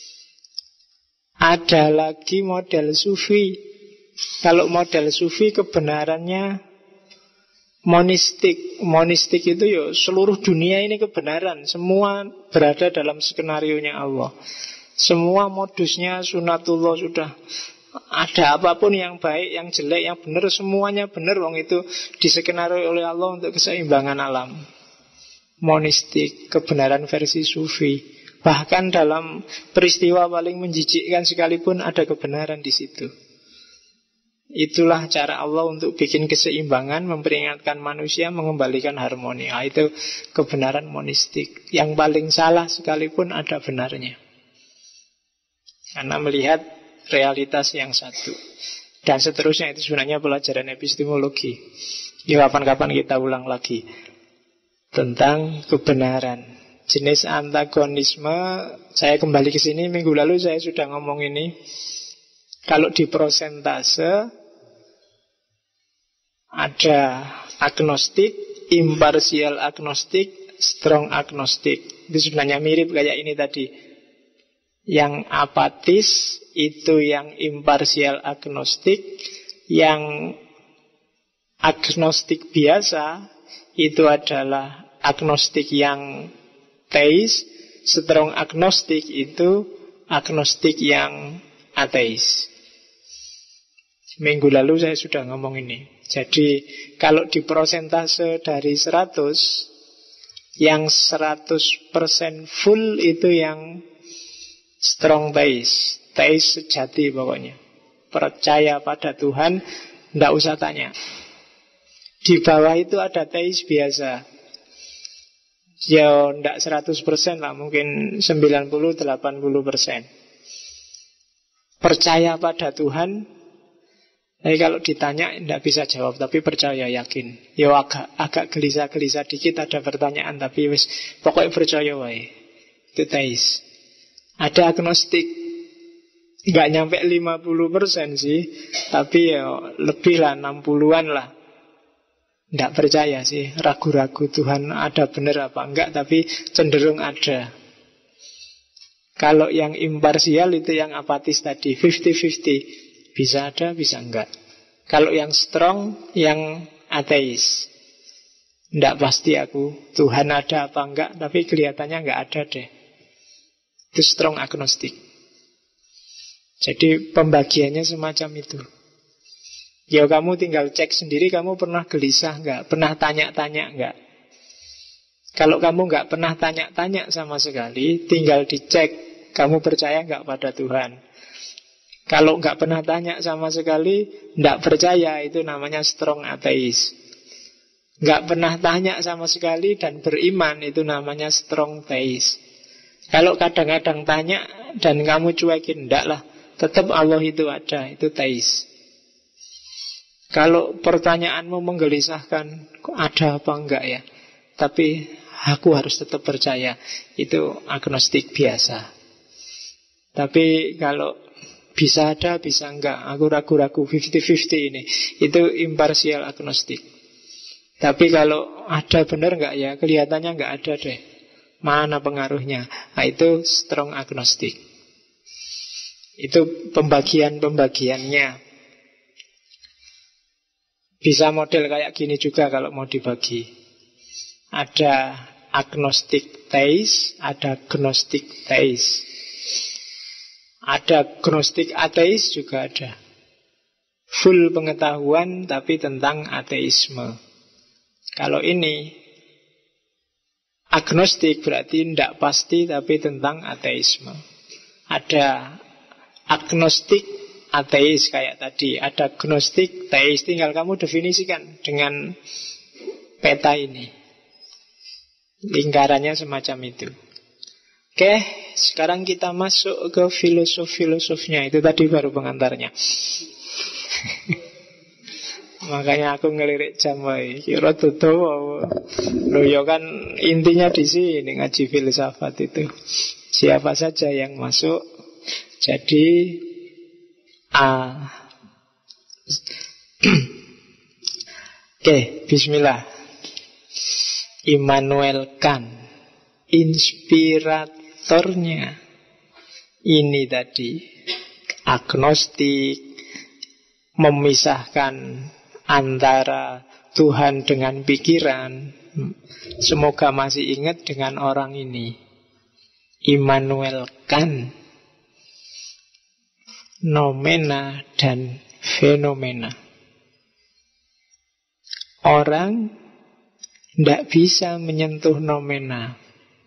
Ada lagi model sufi. Kalau model sufi kebenarannya monistik. Monistik itu ya seluruh dunia ini kebenaran. Semua berada dalam skenarionya Allah. Semua modusnya sunatullah sudah. Ada apapun yang baik, yang jelek, yang benar, semuanya benar. Wong itu diskenario oleh Allah untuk keseimbangan alam. Monistik, kebenaran versi sufi. Bahkan dalam peristiwa paling menjijikkan sekalipun ada kebenaran di situ. Itulah cara Allah untuk bikin keseimbangan, memperingatkan manusia, mengembalikan harmoni. Itu kebenaran monistik. Yang paling salah sekalipun ada benarnya. Karena melihat realitas yang satu. Dan seterusnya itu sebenarnya pelajaran epistemologi. Ya kapan-kapan kita ulang lagi tentang kebenaran. Jenis antagonisme, saya kembali ke sini, minggu lalu saya sudah ngomong ini. Kalau di prosentase ada agnostik, imparsial agnostik, strong agnostik. Itu sebenarnya mirip kayak ini tadi. Yang apatis itu yang imparsial agnostik. Yang agnostik biasa itu adalah agnostik yang teis. Strong agnostik itu agnostik yang ateis. Minggu lalu saya sudah ngomong ini. Jadi kalau di prosentase dari 100, yang 100% full itu yang strong teis. Teis sejati pokoknya. Percaya pada Tuhan, tidak usah tanya. Di bawah itu ada teis biasa. Ya tidak 100% lah, mungkin 90-80%. Percaya pada Tuhan. Tapi kalau ditanya tidak bisa jawab, tapi percaya yakin. Ya agak gelisah-gelisah dikit ada pertanyaan, tapi wis pokoknya percaya wae. Itu teis. Ada agnostik, nggak nyampe 50% sih, tapi ya lebih lah, 60-an lah. Tidak percaya sih, ragu-ragu Tuhan ada benar apa enggak, tapi cenderung ada. Kalau yang imparsial itu yang apatis tadi, 50-50. Bisa ada, bisa enggak. Kalau yang strong, yang ateis. Tidak pasti aku, Tuhan ada apa enggak, tapi kelihatannya enggak ada deh. Itu strong agnostik. Jadi pembagiannya semacam itu. Ya kamu tinggal cek sendiri, kamu pernah gelisah enggak? Pernah tanya-tanya enggak? Kalau kamu enggak pernah tanya-tanya sama sekali, tinggal dicek, kamu percaya enggak pada Tuhan? Kalau nggak pernah tanya sama sekali, nggak percaya, itu namanya strong ateis. Nggak pernah tanya sama sekali dan beriman, itu namanya strong teis. Kalau kadang-kadang tanya dan kamu cuekin, enggak lah, tetap Allah itu ada, itu teis. Kalau pertanyaanmu menggelisahkan, kok ada apa enggak ya? tapi aku harus tetap percaya. Itu agnostik biasa. Tapi kalau bisa ada, bisa enggak, aku ragu-ragu, 50-50 ini, itu imparsial agnostik. Tapi kalau ada benar enggak ya, kelihatannya enggak ada deh. Mana pengaruhnya? Nah, itu strong agnostik. Itu pembagian-pembagiannya. Bisa model kayak gini juga kalau mau dibagi. Ada agnostic theist, ada gnostic theist. Ada gnostic ateis juga ada. Full pengetahuan tapi tentang ateisme. Kalau ini agnostik berarti tidak pasti tapi tentang ateisme. Ada agnostik ateis kayak tadi, ada gnostik teis. Tinggal kamu definisikan dengan peta ini. Lingkarannya semacam itu. Oke, sekarang kita masuk ke filosof-filosofnya. Itu tadi baru pengantarnya. Makanya aku ngelirik jam wae. Kira tutup. Loh ya kan intinya di sini ngaji filsafat itu. Siapa saja yang masuk. Jadi Oke, bismillah. Immanuel Kant, inspiratornya ini tadi, agnostik, memisahkan antara Tuhan dengan pikiran. Semoga masih ingat dengan orang ini, Immanuel Kant. Nomena dan fenomena. Orang tidak bisa menyentuh nomena.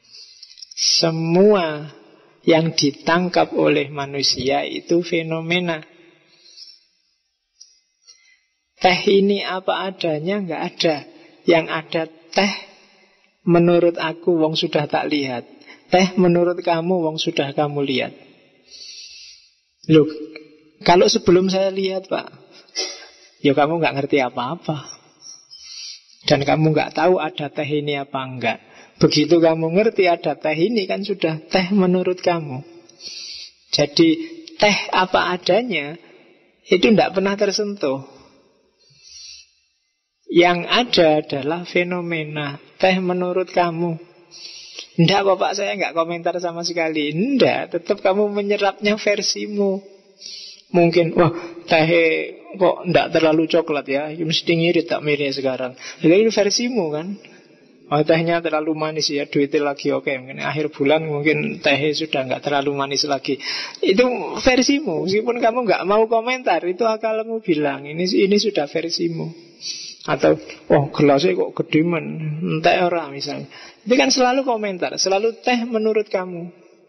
Semua yang ditangkap oleh manusia itu fenomena. Teh ini apa adanya, nggak ada. Yang ada teh menurut aku wong sudah tak lihat. Teh menurut kamu wong sudah kamu lihat. Loh, kalau sebelum saya lihat Pak, ya kamu nggak ngerti apa-apa. Dan kamu nggak tahu ada teh ini apa enggak. Begitu kamu ngerti ada teh ini, kan sudah teh menurut kamu. Jadi teh apa adanya itu tidak pernah tersentuh. Yang ada adalah fenomena. Teh menurut kamu. Tidak Bapak, saya nggak komentar sama sekali. Tidak, tetap kamu menyerapnya versimu. Mungkin, wah teh kok tidak terlalu coklat ya, mesti ngirit tak mirip sekarang. Jadi versimu kan. Oh tehnya terlalu manis ya, duitnya lagi oke. Mungkin akhir bulan mungkin teh sudah nggak terlalu manis lagi. Itu versimu. Meskipun kamu nggak mau komentar, itu akalmu bilang ini sudah versimu. Atau oh gelasnya kok gede men, teh orang misalnya. Itu kan selalu komentar, selalu teh menurut kamu.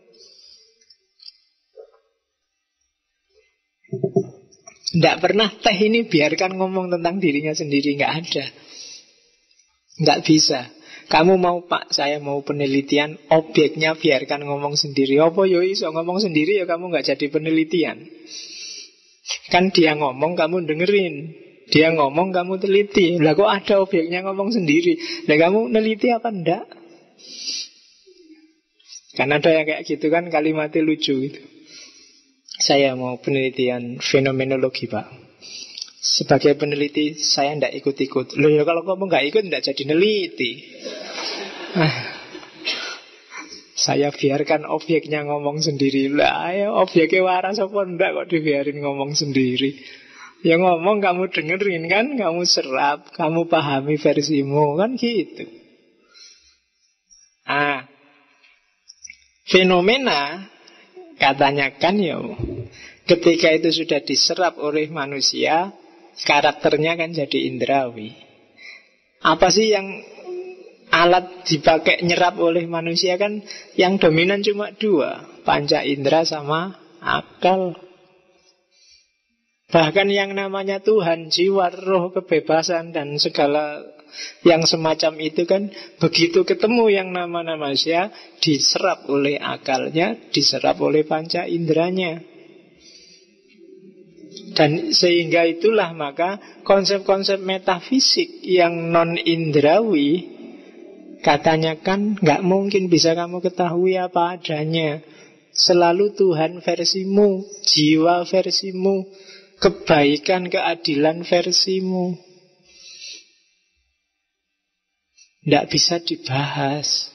Tidak pernah teh ini biarkan ngomong tentang dirinya sendiri, nggak ada. Nggak bisa. Kamu mau Pak, saya mau penelitian, objeknya biarkan ngomong sendiri. Apa yo iso ngomong sendiri ya kamu nggak jadi penelitian. Kan dia ngomong kamu dengerin. Dia ngomong kamu teliti. Lah kok ada objeknya ngomong sendiri. Lah kamu neliti apa enggak? Kan ada yang kayak gitu kan, kalimatnya lucu gitu. Saya mau penelitian fenomenologi Pak. Sebagai peneliti saya tidak ikut-ikut. Loh ya kalau kamu nggak ikut tidak jadi neliti. Saya biarkan objeknya ngomong sendiri. Lah ya objeknya waras apa enggak kok dibiarin ngomong sendiri. Ya ngomong kamu dengerin kan, kamu serap, kamu pahami versimu kan gitu. Fenomena katanya kan ya, ketika itu sudah diserap oleh manusia, karakternya kan jadi indrawi. Apa sih yang alat dipakai nyerap oleh manusia kan? Yang dominan cuma dua, panca indera sama akal. Bahkan yang namanya Tuhan, jiwa, roh, kebebasan dan segala yang semacam itu kan, begitu ketemu yang nama manusia, diserap oleh akalnya, diserap oleh panca inderanya. Dan sehingga itulah maka konsep-konsep metafisik yang non-indrawi Katanya kan nggak mungkin bisa kamu ketahui apa adanya. Selalu Tuhan versimu, jiwa versimu, kebaikan, keadilan versimu. Tidak bisa dibahas.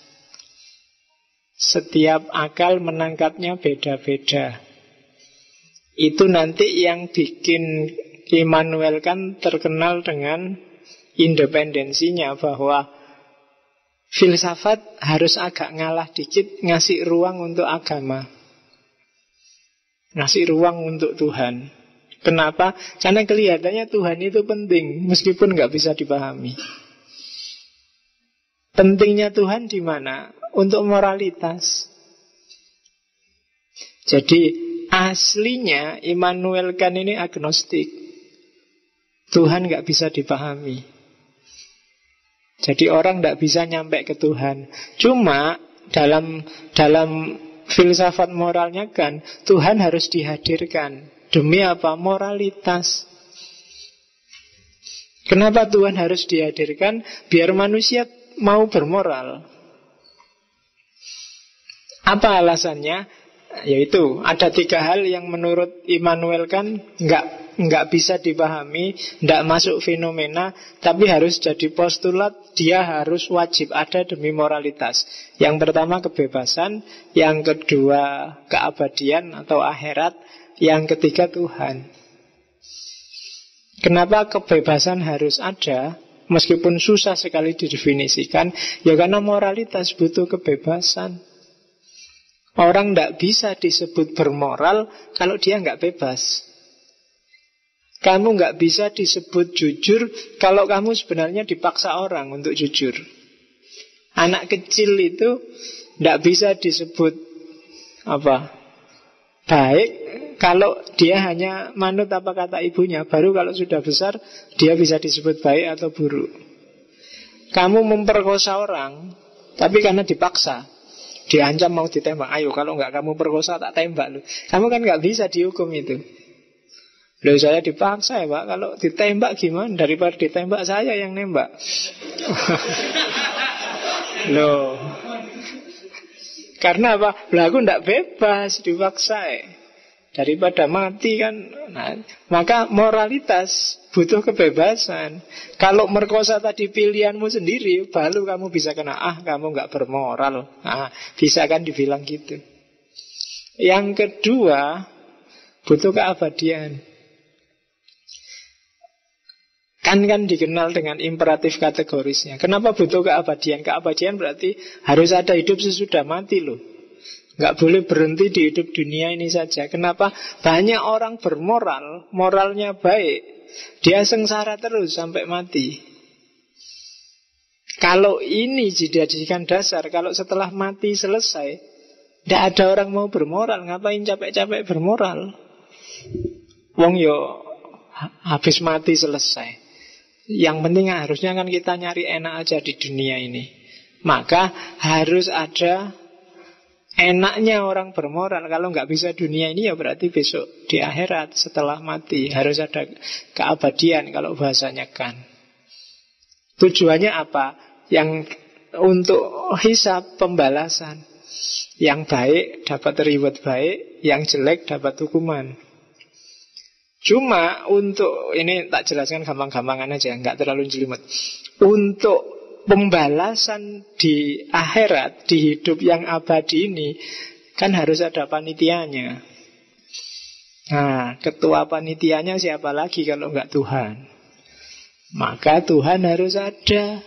Setiap akal menangkapnya beda-beda. Itu nanti yang bikin Immanuel Kant terkenal dengan independensinya, bahwa filsafat harus agak ngalah dikit, ngasih ruang untuk agama, ngasih ruang untuk Tuhan. Kenapa? Karena kelihatannya Tuhan itu penting, meskipun nggak bisa dipahami. Pentingnya Tuhan di mana? Untuk moralitas. Jadi aslinya Immanuel Kant ini agnostik. Tuhan nggak bisa dipahami. Jadi orang tidak bisa nyampe ke Tuhan. Cuma dalam filsafat moralnya kan, Tuhan harus dihadirkan. Demi apa? Moralitas. Kenapa Tuhan harus dihadirkan? Biar manusia mau bermoral. Apa alasannya? Yaitu ada 3 hal yang menurut Immanuel Kant nggak bisa dipahami, tidak masuk fenomena, tapi harus jadi postulat. Dia harus wajib ada demi moralitas. Yang pertama kebebasan, yang kedua keabadian atau akhirat, yang ketiga Tuhan. Kenapa kebebasan harus ada? Meskipun susah sekali didefinisikan, ya karena moralitas butuh kebebasan. Orang tidak bisa disebut bermoral kalau dia nggak bebas. Kamu nggak bisa disebut jujur kalau kamu sebenarnya dipaksa orang untuk jujur. Anak kecil itu tidak bisa disebut baik kalau dia hanya manut apa kata ibunya. Baru kalau sudah besar dia bisa disebut baik atau buruk. Kamu memperkosa orang, tapi karena dipaksa, diancam mau ditembak, ayo kalau nggak kamu perkosa tak tembak lu. Kamu kan nggak bisa dihukum itu. Loh, saya dipaksa ya Pak, kalau ditembak gimana? Daripada ditembak saya yang nembak. Loh, karena apa? Lah aku nggak bebas, dipaksa daripada mati kan. Nah, maka moralitas butuh kebebasan. Kalau merkosa tadi pilihanmu sendiri, baru kamu bisa kena, kamu nggak bermoral. Bisa kan dibilang gitu. Yang kedua, butuh keabadian. Kan dikenal dengan imperatif kategorisnya. Kenapa butuh keabadian? Keabadian berarti harus ada hidup sesudah mati loh. Nggak boleh berhenti di hidup dunia ini saja. Kenapa? Banyak orang bermoral, moralnya baik, dia sengsara terus sampai mati. Kalau ini dijadikan dasar, kalau setelah mati selesai, tidak ada orang mau bermoral. Ngapain capek-capek bermoral? Wong yo habis mati selesai. Yang penting harusnya kan kita nyari enak aja di dunia ini. Maka harus ada enaknya orang bermoral. Kalau nggak bisa dunia ini, ya berarti besok di akhirat setelah mati harus ada keabadian kalau bahasanya kan. Tujuannya apa? Yang untuk hisab, pembalasan. Yang baik dapat reward baik, yang jelek dapat hukuman. Cuma untuk, ini tak jelaskan gampang-gampangan aja, nggak terlalu jelimet. Untuk pembalasan di akhirat, di hidup yang abadi ini, kan harus ada panitianya. Nah, ketua panitianya siapa lagi kalau nggak Tuhan? Maka Tuhan harus ada.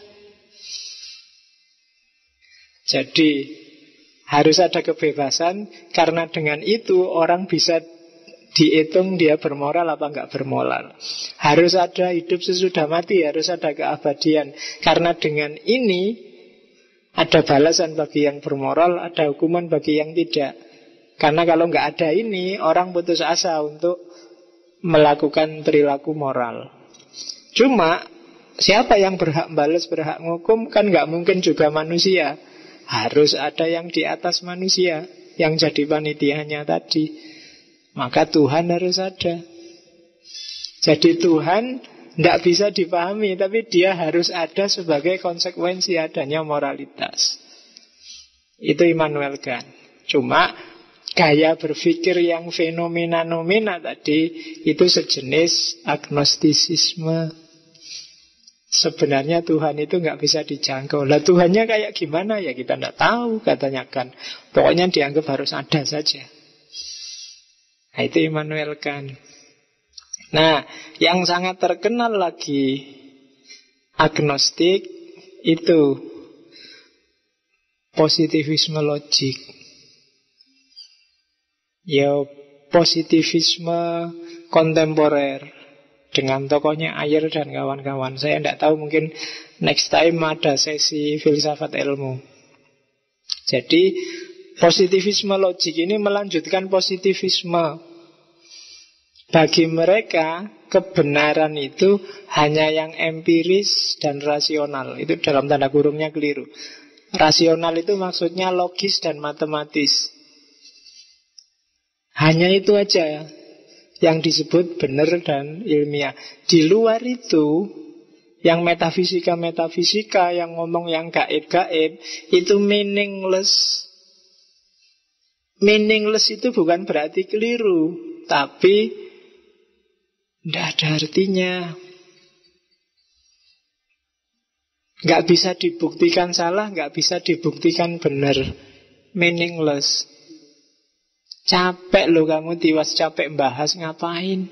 Jadi harus ada kebebasan, karena dengan itu orang bisa dihitung dia bermoral apa enggak bermoral. Harus ada hidup sesudah mati, harus ada keabadian. Karena dengan ini ada balasan bagi yang bermoral, ada hukuman bagi yang tidak. Karena kalau enggak ada ini, orang putus asa untuk melakukan perilaku moral. Cuma siapa yang berhak balas, berhak ngukum? Kan enggak mungkin juga manusia. Harus ada yang di atas manusia, yang jadi panitianya tadi. Maka Tuhan harus ada. Jadi Tuhan Tidak bisa dipahami, tapi dia harus ada sebagai konsekuensi adanya moralitas. Itu Immanuel Kant. Cuma gaya berpikir yang fenomena-nomina tadi itu sejenis agnostisisme. Sebenarnya Tuhan itu nggak bisa dijangkau. Lah Tuhannya kayak gimana ya kita nggak tahu, katanya Kant. Pokoknya dianggap harus ada saja. Nah, itu Immanuel Kant. Nah, yang sangat terkenal lagi agnostik itu positivisme logik. Ya, positivisme kontemporer dengan tokohnya Ayer dan kawan-kawan. Saya tidak tahu, mungkin next time ada sesi filsafat ilmu. Jadi positivisme logik ini melanjutkan positivisme. Bagi mereka kebenaran itu hanya yang empiris dan rasional. Itu dalam tanda kurungnya keliru. Rasional itu maksudnya logis dan matematis. Hanya itu aja yang disebut benar dan ilmiah. Di luar itu, yang metafisika, yang ngomong yang gaib-gaib, itu meaningless. Meaningless itu bukan berarti keliru, tapi tidak ada artinya. Nggak bisa dibuktikan salah, nggak bisa dibuktikan benar. Meaningless. Capek loh kamu, tiwas capek bahas, ngapain?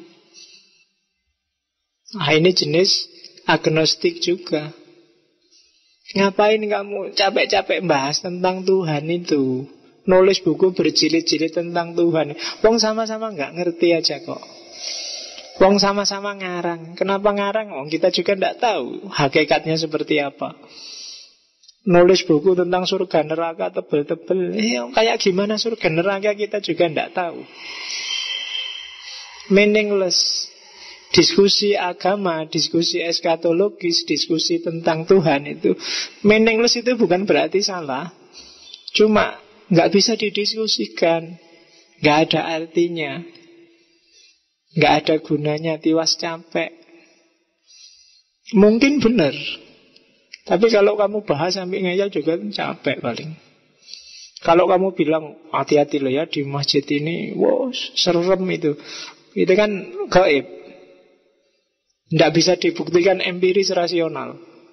Nah, ini jenis agnostik juga. Ngapain kamu capek-capek bahas tentang Tuhan itu? Nulis buku berjilid-jilid tentang Tuhan. Wong sama-sama nggak ngerti aja kok. Wong sama-sama ngarang. Kenapa ngarang? Wong kita juga tidak tahu hakikatnya seperti apa. Nulis buku tentang surga neraka tebel-tebel, kayak gimana surga neraka kita juga tidak tahu. Meaningless. Diskusi agama, diskusi eskatologis, diskusi tentang Tuhan itu meaningless, itu bukan berarti salah. Cuma nggak bisa didiskusikan, nggak ada artinya, nggak ada gunanya, tiwas capek. Mungkin benar, tapi kalau kamu bahas sampai ngeyel juga capek paling. Kalau kamu bilang hati-hati loh ya di masjid ini, wow serem itu kan gaib, tidak bisa dibuktikan empiris rasional.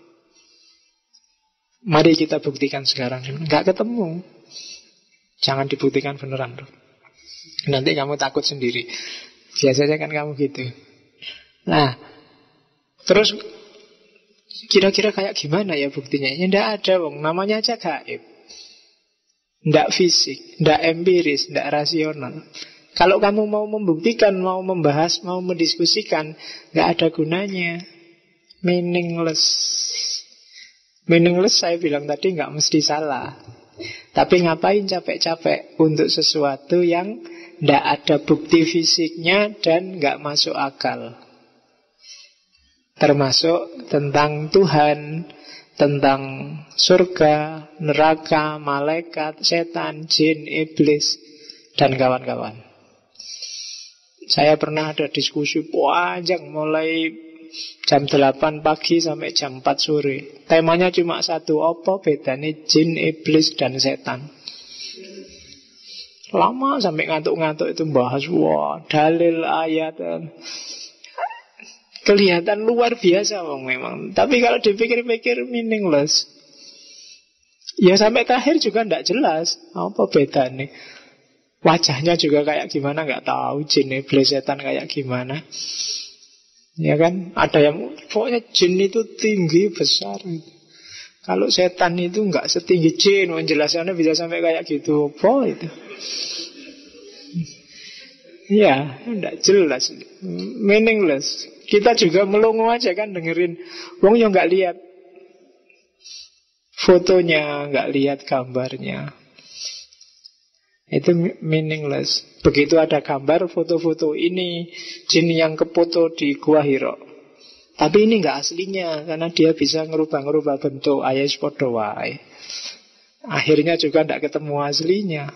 Mari kita buktikan sekarang. Nggak ketemu, jangan dibuktikan beneran loh. Nanti kamu takut sendiri. Biasanya kan kamu gitu. Nah, terus kira-kira kayak gimana ya buktinya? Ya tidak ada, wong. Namanya aja gaib. Tidak fisik, tidak empiris, tidak rasional. Kalau kamu mau membuktikan, mau membahas, mau mendiskusikan, nggak ada gunanya. Meaningless. Meaningless saya bilang tadi nggak mesti salah. Tapi ngapain capek-capek untuk sesuatu yang tidak ada bukti fisiknya dan nggak masuk akal. Termasuk tentang Tuhan, tentang surga, neraka, malaikat, setan, jin, iblis, dan kawan-kawan. Saya pernah ada diskusi panjang mulai jam 8 pagi sampai jam 4 sore. Temanya cuma satu, apa bedanya jin, iblis, dan setan. Lama sampai ngantuk-ngantuk itu bahas, wah, dalil ayat. Kelihatan luar biasa memang. Tapi kalau dipikir-pikir meaningless. Ya sampai terakhir juga tidak jelas apa bedanya. Wajahnya juga kayak gimana nggak tahu, jin, iblis, setan kayak gimana. Ya kan, ada yang pokoknya jin itu tinggi besar. Kalau setan itu nggak setinggi jin, penjelasannya bisa sampai kayak gitu. Apa itu? Ya, tidak jelas, meaningless. Kita juga melongo aja kan dengerin. Wong yang nggak lihat fotonya, nggak lihat gambarnya. Itu meaningless. Begitu ada gambar foto-foto ini jin yang kefoto di Gua Hiro. Tapi ini nggak aslinya, karena dia bisa ngerubah-ngerubah bentuk. Ayah podo wae. Akhirnya juga tidak ketemu aslinya.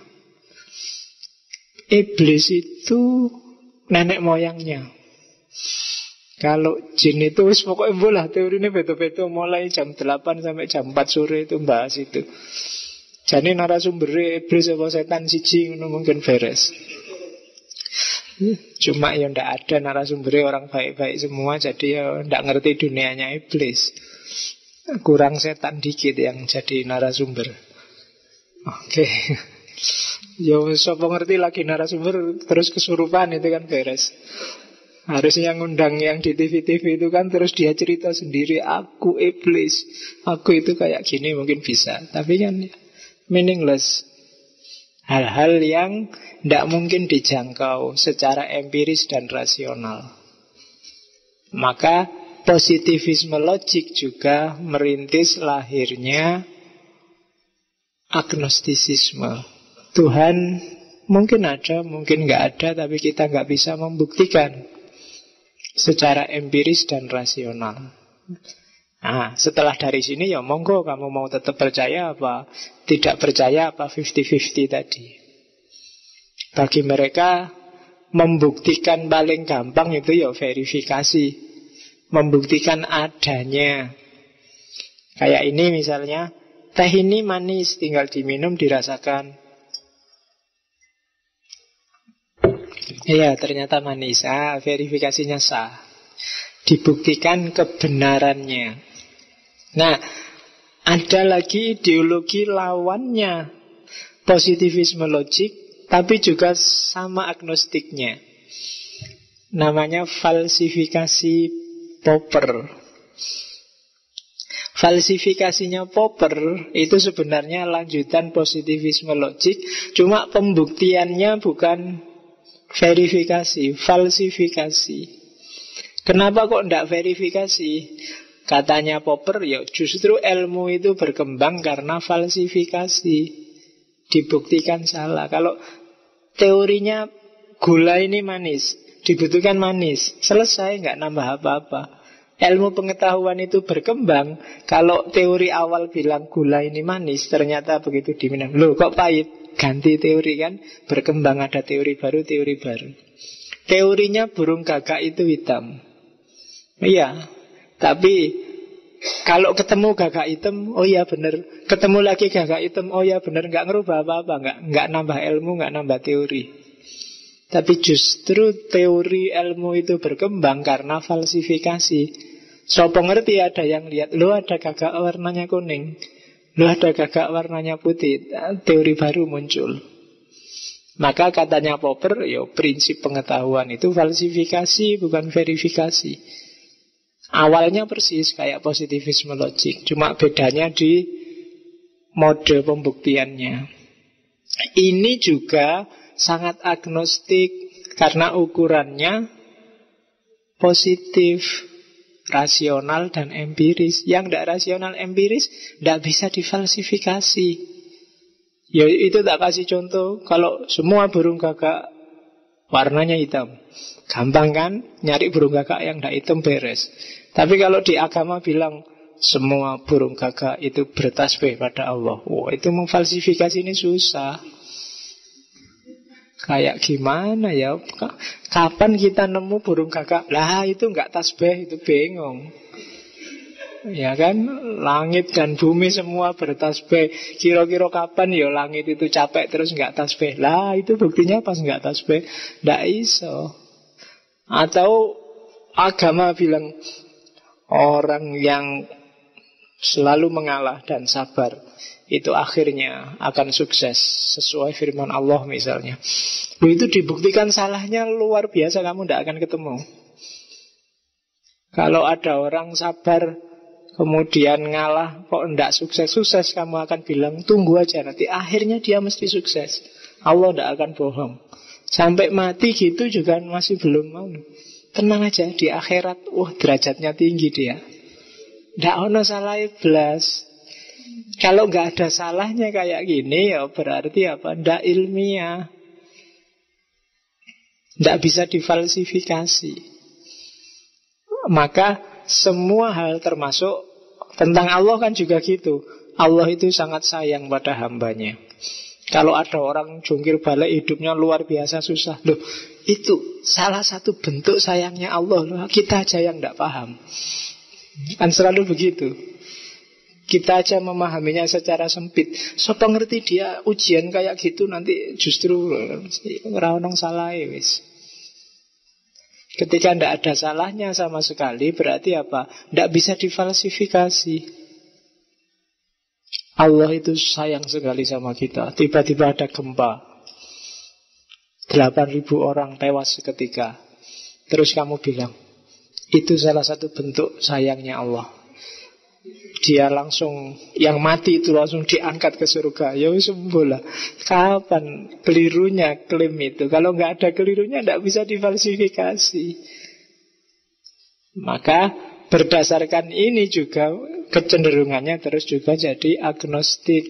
Iblis itu nenek moyangnya. Kalau jin itu pokoknya bola teorinya betul-betul mulai jam 8 sampai jam 4 sore itu bahas itu. Jadi narasumber iblis apa setan siji mungkin beres. Cuma ya ndak ada narasumbernya orang baik-baik semua, jadi ya ndak ngerti dunianya iblis. Kurang setan dikit yang jadi narasumber. Oke. Ya sapa ngerti lagi narasumber terus kesurupan itu kan beres. Harusnya ngundang yang di TV-TV itu kan terus dia cerita sendiri, aku iblis, aku itu kayak gini mungkin bisa. Tapi kan meaningless. Hal-hal yang tidak mungkin dijangkau secara empiris dan rasional. Maka positivisme logik juga merintis lahirnya agnostisisme. Tuhan mungkin ada, mungkin nggak ada, tapi kita nggak bisa membuktikan secara empiris dan rasional. Nah, setelah dari sini ya monggo kamu mau tetap percaya apa tidak percaya apa 50-50 tadi. Bagi mereka membuktikan paling gampang itu ya verifikasi, membuktikan adanya. Kayak ini misalnya, teh ini manis, tinggal diminum dirasakan. Iya, ternyata manis. Verifikasinya sah. Dibuktikan kebenarannya. Nah, ada lagi ideologi lawannya positivisme logik, tapi juga sama agnostiknya. Namanya falsifikasi Popper. Falsifikasinya Popper itu sebenarnya lanjutan positivisme logik, cuma pembuktiannya bukan verifikasi, falsifikasi. Kenapa kok tidak verifikasi? Katanya Popper, ya justru ilmu itu berkembang karena falsifikasi. Dibuktikan salah. Kalau teorinya gula ini manis, dibutuhkan manis, selesai, nggak nambah apa-apa. Ilmu pengetahuan itu berkembang. Kalau teori awal bilang gula ini manis, ternyata begitu diminum, loh kok pahit? Ganti teori kan, berkembang, ada teori baru, teori baru. Teorinya burung gagak itu hitam. Iya, tapi kalau ketemu gagak hitam, oh iya benar. Ketemu lagi gagak hitam, oh iya benar. Nggak ngerubah apa-apa, nggak nambah ilmu, nggak nambah teori. Tapi justru teori ilmu itu berkembang karena falsifikasi. Sopo ngerti ada yang lihat, lo ada gagak warnanya kuning, lo ada gagak warnanya putih. Teori baru muncul. Maka katanya Popper, yo prinsip pengetahuan itu falsifikasi bukan verifikasi. Awalnya persis kayak positivisme logik, cuma bedanya di mode pembuktiannya. Ini juga sangat agnostik karena ukurannya positif, rasional dan empiris. Yang tidak rasional empiris tidak bisa difalsifikasi. Ya itu tak kasih contoh. Kalau semua burung gagak warnanya hitam, gampang kan? Nyari burung gagak yang tidak hitam beres. Tapi kalau di agama bilang semua burung gagak itu bertasbih pada Allah, wah itu memfalsifikasi ini susah. Kayak gimana ya? Kapan kita nemu burung gagak? Lah itu enggak tasbih, itu bingung. Ya kan, langit dan bumi semua bertasbih. Kira-kira kapan ya langit itu capek terus enggak tasbih? Lah itu buktinya pas enggak tasbih. Enggak iso. Atau agama bilang orang yang selalu mengalah dan sabar itu akhirnya akan sukses sesuai firman Allah misalnya. Itu dibuktikan salahnya luar biasa, kamu tidak akan ketemu. Kalau ada orang sabar kemudian ngalah kok tidak sukses-sukses, kamu akan bilang tunggu aja nanti akhirnya dia mesti sukses. Allah tidak akan bohong. Sampai mati gitu juga masih belum mau. Tenang aja, di akhirat derajatnya tinggi dia. Tidak ada salah iblis. Kalau nggak ada salahnya kayak gini, ya berarti apa? Tidak ilmiah, tidak bisa difalsifikasi. Maka semua hal termasuk tentang Allah kan juga gitu. Allah itu sangat sayang pada hambanya. Kalau ada orang jungkir balik hidupnya luar biasa susah, loh Itu salah satu bentuk sayangnya Allah. Kita aja yang tidak paham. Kan selalu begitu. Kita aja memahaminya secara sempit. Sopo ngerti dia ujian kayak gitu nanti justru ora ono salahe wis. Ketika tidak ada salahnya sama sekali, berarti apa? Tidak bisa difalsifikasi. Allah itu sayang sekali sama kita. Tiba-tiba ada gempa, 8.000 orang tewas seketika. Terus kamu bilang, itu salah satu bentuk sayangnya Allah. Dia langsung, yang mati itu langsung diangkat ke surga. Ya sembola. Kapan kelirunya klaim itu? Kalau nggak ada kelirunya, nggak bisa difalsifikasi. Maka berdasarkan ini juga kecenderungannya terus juga jadi agnostik.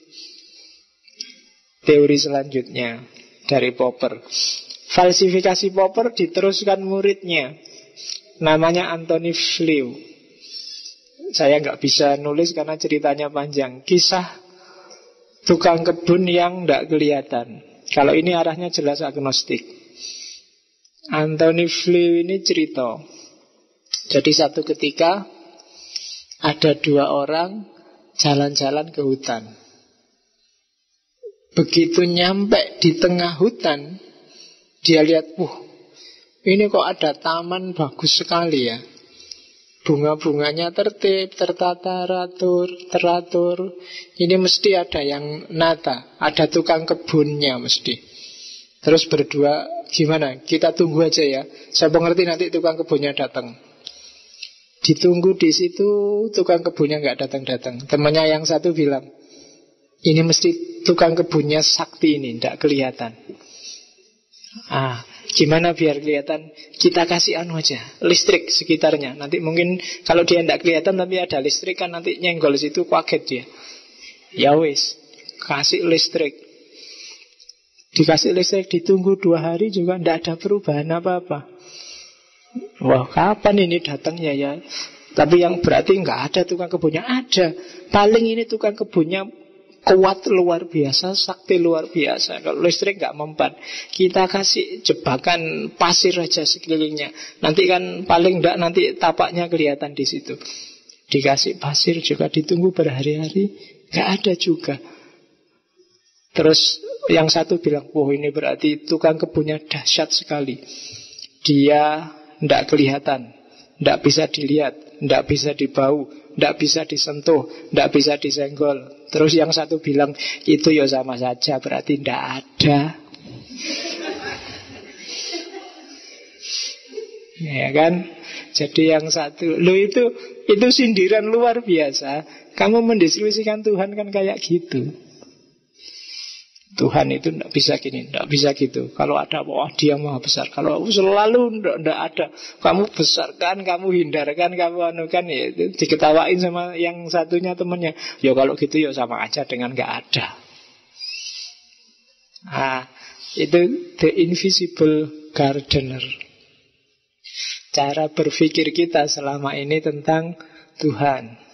Teori selanjutnya dari Popper. Falsifikasi Popper diteruskan muridnya, namanya Anthony Flew. Saya nggak bisa nulis karena ceritanya panjang. Kisah tukang kebun yang nggak kelihatan. Kalau ini arahnya jelas agnostik. Anthony Flew ini cerita. Jadi satu ketika ada 2 orang jalan-jalan ke hutan. Begitu nyampe di tengah hutan, dia lihat, ini kok ada taman bagus sekali ya. Bunga-bunganya tertib, tertata, teratur. Ini mesti ada yang nata, ada tukang kebunnya mesti. Terus berdua, gimana? Kita tunggu aja ya. Saya mengerti nanti tukang kebunnya datang. Ditunggu di situ, tukang kebunnya nggak datang-datang. Temannya yang satu bilang, ini mesti tukang kebunnya sakti ini, tidak kelihatan. Gimana biar kelihatan? Kita kasih aja, listrik sekitarnya. Nanti mungkin kalau dia tidak kelihatan tapi ada listrik kan nanti nyenggol situ kaget dia. Ya wis, kasih listrik. Dikasih listrik, ditunggu 2 hari juga tidak ada perubahan apa-apa. Wah, kapan ini datangnya ya? Tapi yang berarti nggak ada tukang kebunnya. Ada. Paling ini tukang kebunnya kuat luar biasa, sakti luar biasa. Kalau listrik nggak mempan, kita kasih jebakan pasir aja sekelilingnya. Nanti kan paling nggak nanti tapaknya kelihatan di situ. Dikasih pasir juga ditunggu berhari-hari, nggak ada juga. Terus yang satu bilang, ini berarti tukang kebunnya dahsyat sekali. Dia tidak kelihatan, tidak bisa dilihat, tidak bisa dibau, tidak bisa disentuh, tidak bisa disenggol. Terus yang satu bilang, itu ya sama saja, berarti tidak ada. Ya kan? Jadi yang satu, itu sindiran luar biasa. Kamu mendiskusikan Tuhan kan kayak gitu. Tuhan itu tidak bisa gini, tidak bisa gitu. Kalau ada, dia maha besar. Kalau selalu tidak ada, kamu besarkan, kamu hindarkan, kamu anukan, ya itu diketawain sama yang satunya temannya. Ya kalau gitu ya sama aja dengan nggak ada. Itu the invisible gardener. Cara berpikir kita selama ini tentang Tuhan.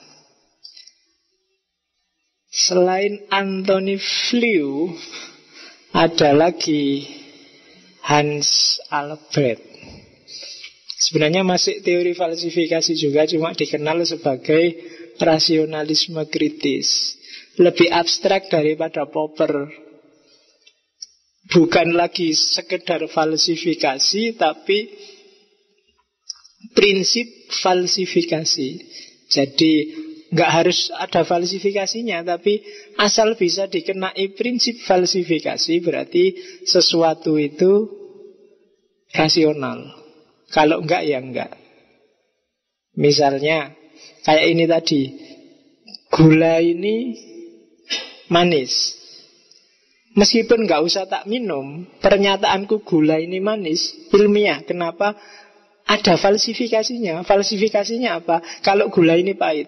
Selain Anthony Flew, ada lagi Hans Albrecht. Sebenarnya masih teori falsifikasi juga, cuma dikenal sebagai rasionalisme kritis. Lebih abstrak daripada Popper. Bukan lagi sekedar falsifikasi, tapi prinsip falsifikasi. Jadi nggak harus ada falsifikasinya, tapi asal bisa dikenai prinsip falsifikasi berarti sesuatu itu rasional. Kalau enggak ya enggak. Misalnya kayak ini tadi, gula ini manis. Meskipun nggak usah tak minum, pernyataanku gula ini manis ilmiah. Kenapa? Ada falsifikasinya. Falsifikasinya apa? Kalau gula ini pahit.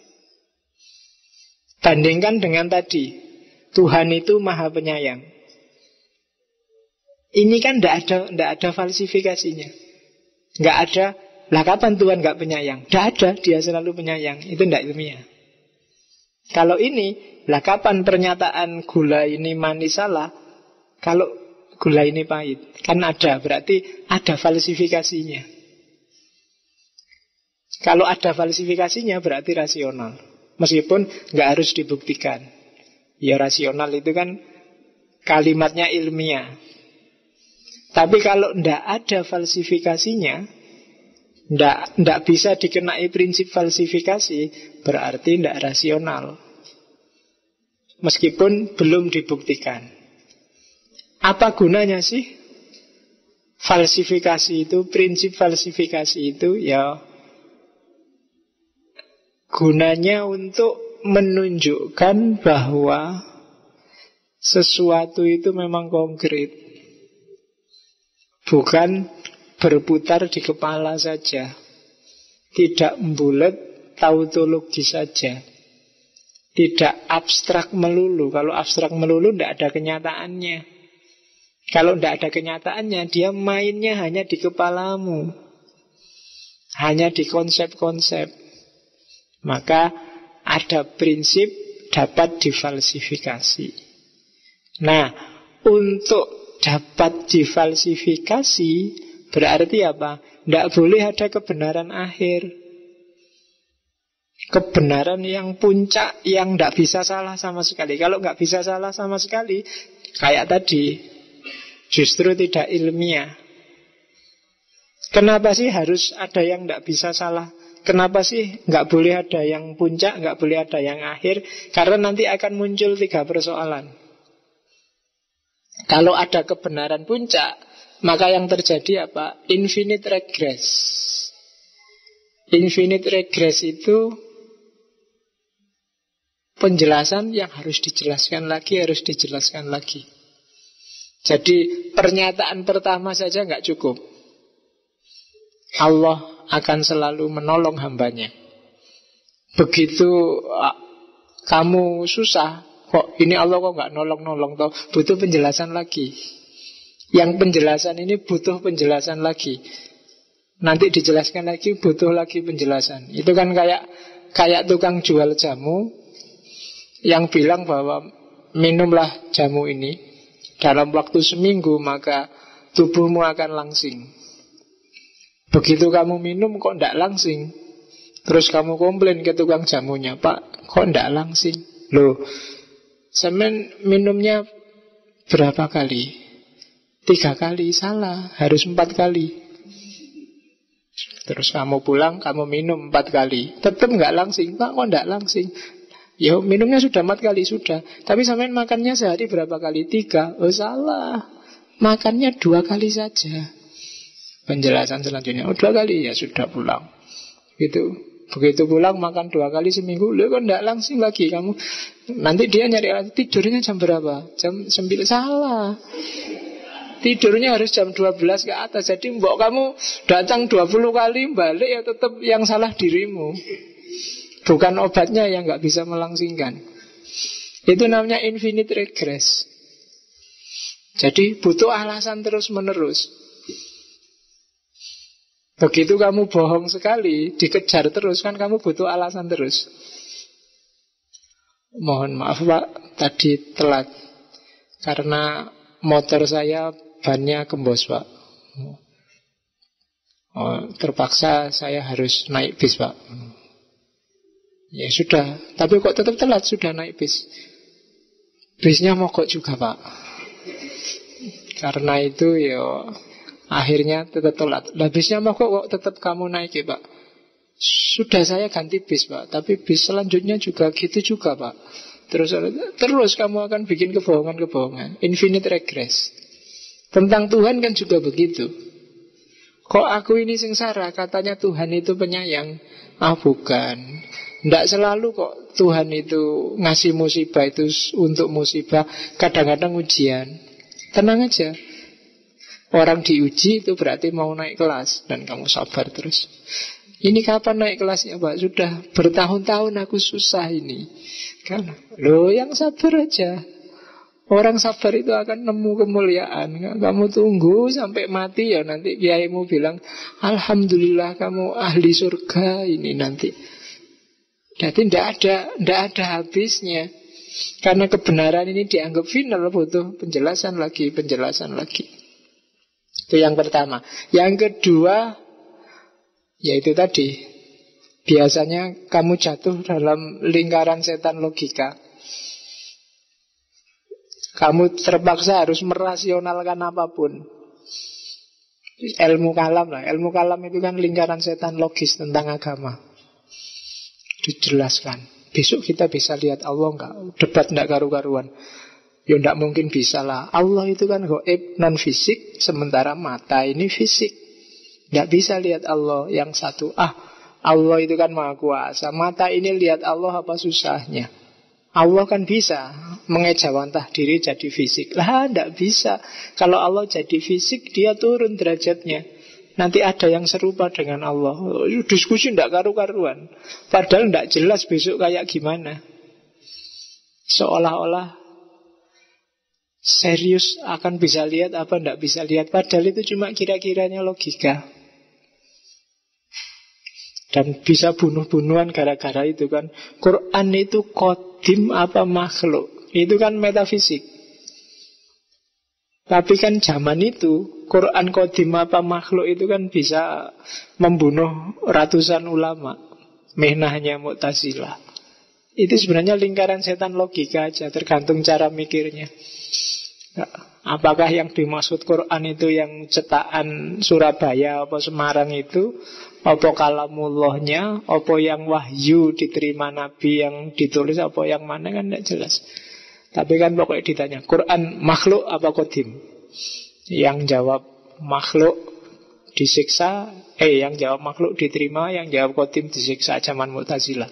Bandingkan dengan tadi, Tuhan itu maha penyayang. Ini kan tidak ada falsifikasinya. Nggak ada. Lah kapan Tuhan nggak penyayang? Tidak ada, dia selalu penyayang. Itu tidak ilmiah. Kalau ini, lah kapan pernyataan gula ini manis salah? Kalau gula ini pahit? Kan ada, berarti ada falsifikasinya. Kalau ada falsifikasinya berarti rasional. Meskipun nggak harus dibuktikan. Ya rasional itu kan kalimatnya ilmiah. Tapi kalau ndak ada falsifikasinya, ndak bisa dikenai prinsip falsifikasi, berarti ndak rasional. Meskipun belum dibuktikan. Apa gunanya sih falsifikasi itu, prinsip falsifikasi itu? Ya gunanya untuk menunjukkan bahwa sesuatu itu memang konkret, bukan berputar di kepala saja, tidak bulat tautologis saja, tidak abstrak melulu. Kalau abstrak melulu tidak ada kenyataannya. Kalau tidak ada kenyataannya, dia mainnya hanya di kepalamu, hanya di konsep-konsep. Maka ada prinsip dapat difalsifikasi. Nah, untuk dapat difalsifikasi berarti apa? Tidak boleh ada kebenaran akhir, kebenaran yang puncak, yang tidak bisa salah sama sekali. Kalau nggak bisa salah sama sekali, kayak tadi, justru tidak ilmiah. Kenapa sih harus ada yang tidak bisa salah? Kenapa sih nggak boleh ada yang puncak, nggak boleh ada yang akhir? Karena nanti akan muncul 3 persoalan. Kalau ada kebenaran puncak, maka yang terjadi apa? Infinite regress. Infinite regress itu penjelasan yang harus dijelaskan lagi, harus dijelaskan lagi. Jadi pernyataan pertama saja nggak cukup. Allah akan selalu menolong hambanya. Begitu kamu susah, kok ini Allah kok nggak nolong-nolong, toh butuh penjelasan lagi. Yang penjelasan ini butuh penjelasan lagi. Nanti dijelaskan lagi, butuh lagi penjelasan. Itu kan kayak tukang jual jamu yang bilang bahwa minumlah jamu ini dalam waktu seminggu, maka tubuhmu akan langsing. Begitu kamu minum kok ndak langsing, terus kamu komplain ke tukang jamunya, Pak, kok ndak langsing? Loh, semen minumnya berapa kali? 3 kali, salah, harus 4 kali. Terus kamu pulang, kamu minum 4 kali, tetap nggak langsing, Pak, kok ndak langsing? Ya minumnya sudah 4 kali, sudah. Tapi semen makannya sehari berapa kali? 3. Oh salah, makannya 2 kali saja. Penjelasan selanjutnya, 2 kali, ya sudah pulang. Gitu. Begitu pulang makan 2 kali seminggu, lu kok ndak langsing lagi kamu. Nanti dia nyari tidurnya jam berapa? Jam 9, salah. Tidurnya harus jam 12 ke atas. Jadi mbok kamu datang 20 kali balik, ya tetap yang salah dirimu, bukan obatnya yang nggak bisa melangsingkan. Itu namanya infinite regress. Jadi butuh alasan terus menerus. Begitu kamu bohong sekali, dikejar terus, kan kamu butuh alasan terus. Mohon maaf Pak, tadi telat karena motor saya bannya kembos Pak. Terpaksa saya harus naik bis Pak. Ya sudah, tapi kok tetap telat, sudah naik bis. Bisnya mogok juga Pak. Karena itu ya akhirnya tetap telat. Nah bisnya mogok kok tetap kamu naik ya Pak. Sudah saya ganti bis Pak, tapi bis selanjutnya juga gitu juga Pak. Terus kamu akan bikin kebohongan-kebohongan. Infinite regress. Tentang Tuhan kan juga begitu. Kok aku ini sengsara, katanya Tuhan itu penyayang. Bukan. Tidak selalu kok Tuhan itu ngasih musibah itu untuk musibah. Kadang-kadang ujian. Tenang aja. Orang diuji itu berarti mau naik kelas, dan kamu sabar terus. Ini kapan naik kelasnya Pak? Sudah bertahun-tahun aku susah ini kan. Loh yang sabar aja. Orang sabar itu akan nemu kemuliaan. Kamu tunggu sampai mati, ya nanti kiaimu bilang alhamdulillah kamu ahli surga ini nanti. Jadi tidak ada habisnya. Karena kebenaran ini dianggap final, butuh penjelasan lagi, penjelasan lagi. Itu yang pertama. Yang kedua, yaitu tadi, biasanya kamu jatuh dalam lingkaran setan logika. Kamu terpaksa harus merasionalkan apapun. Ilmu kalam lah. Ilmu kalam itu kan lingkaran setan logis tentang agama. Dijelaskan. Besok kita bisa lihat Allah enggak? Debat enggak karu-karuan. Ya enggak mungkin bisa lah. Allah itu kan gaib, non fisik. Sementara mata ini fisik. Enggak bisa lihat Allah. Yang satu, Allah itu kan maha kuasa. Mata ini lihat Allah apa susahnya? Allah kan bisa mengejawantah diri jadi fisik. Lah, tidak bisa. Kalau Allah jadi fisik, dia turun derajatnya. Nanti ada yang serupa dengan Allah. Diskusi tidak karu-karuan. Padahal tidak jelas besok kayak gimana. Seolah-olah serius akan bisa lihat apa tidak bisa lihat. Padahal itu cuma kira-kiranya logika. Dan bisa bunuh-bunuhan gara-gara itu kan. Quran itu kodim apa makhluk? Itu kan metafisik. Tapi kan zaman itu Quran kodim apa makhluk itu kan bisa membunuh ratusan ulama. Mihnahnya Mu'tazilah. Itu sebenarnya lingkaran setan logika aja, tergantung cara mikirnya. Apakah yang dimaksud Quran itu yang cetakan Surabaya atau Semarang itu, apa kalamullahnya, apa yang wahyu diterima Nabi yang ditulis, apa yang mana kan tidak jelas. Tapi kan pokoknya ditanya, Quran makhluk apa kodim? Yang jawab makhluk disiksa, yang jawab makhluk diterima, yang jawab kodim disiksa, zaman Mu'tazilah.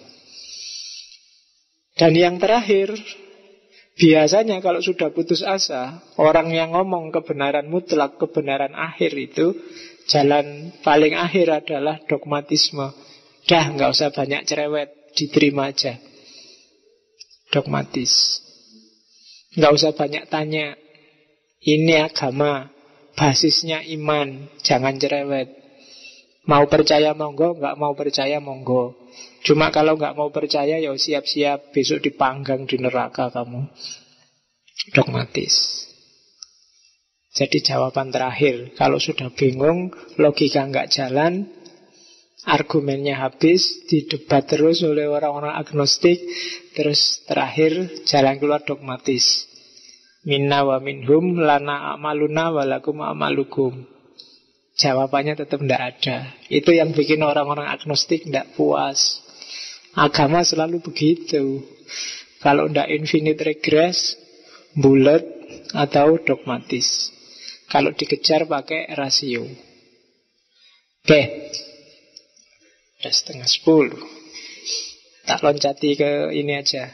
Dan yang terakhir, biasanya kalau sudah putus asa, orang yang ngomong kebenaran mutlak, kebenaran akhir itu, jalan paling akhir adalah dogmatisme. Dah, nggak usah banyak cerewet, diterima aja. Dogmatis. Nggak usah banyak tanya. Ini agama, basisnya iman, jangan cerewet. Mau percaya monggo, nggak mau percaya monggo. Cuma kalau nggak mau percaya, ya siap-siap besok dipanggang di neraka kamu. Dogmatis. Jadi jawaban terakhir, kalau sudah bingung, logika nggak jalan, argumennya habis, didebat terus oleh orang-orang agnostik, terus terakhir jalan keluar dogmatis. Minna wa minhum lana a'maluna walakum a'malukum. Jawabannya tetap tidak ada. Itu yang bikin orang-orang agnostik tidak puas. Agama selalu begitu. Kalau tidak infinite regress, bulat atau dogmatis. Kalau dikejar pakai rasio. Oke. Udah 9:30. Tak loncati ke ini aja.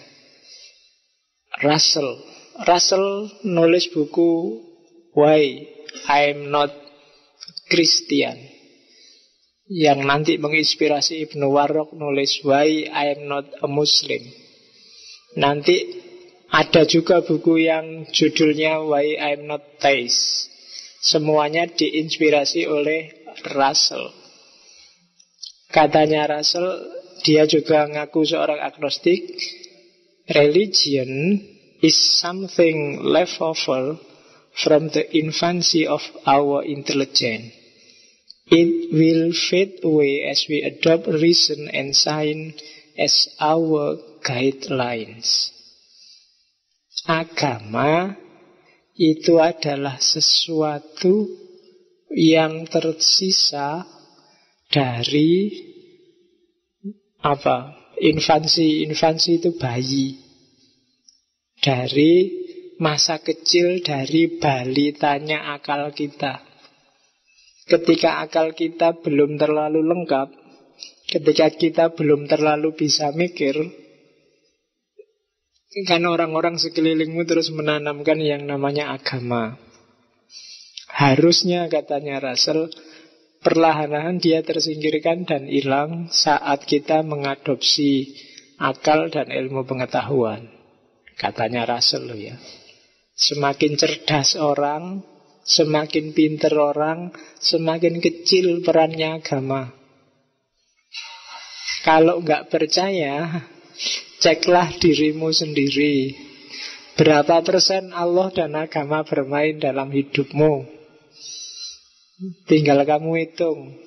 Russell nulis buku Why I'm Not Christian, yang nanti menginspirasi Ibnu Warraq nulis Why I'm Not a Muslim. Nanti ada juga buku yang judulnya Why I'm Not Theist. Semuanya diinspirasi oleh Russell. Katanya Russell, dia juga ngaku seorang agnostik. Religion is something left over from the infancy of our intelligence. It will fade away as we adopt reason and science as our guidelines. Agama itu adalah sesuatu yang tersisa dari infansi itu bayi. Dari masa kecil, dari balitanya akal kita. Ketika akal kita belum terlalu lengkap, ketika kita belum terlalu bisa mikir, kan orang-orang sekelilingmu terus menanamkan yang namanya agama. Harusnya, katanya Russell, perlahan-lahan dia tersingkirkan dan hilang saat kita mengadopsi akal dan ilmu pengetahuan. Katanya Russell loh ya. Semakin cerdas orang, semakin pinter orang, semakin kecil perannya agama. Kalau nggak percaya, Ceklah dirimu sendiri. Berapa persen Allah dan agama bermain dalam hidupmu? Tinggal kamu hitung.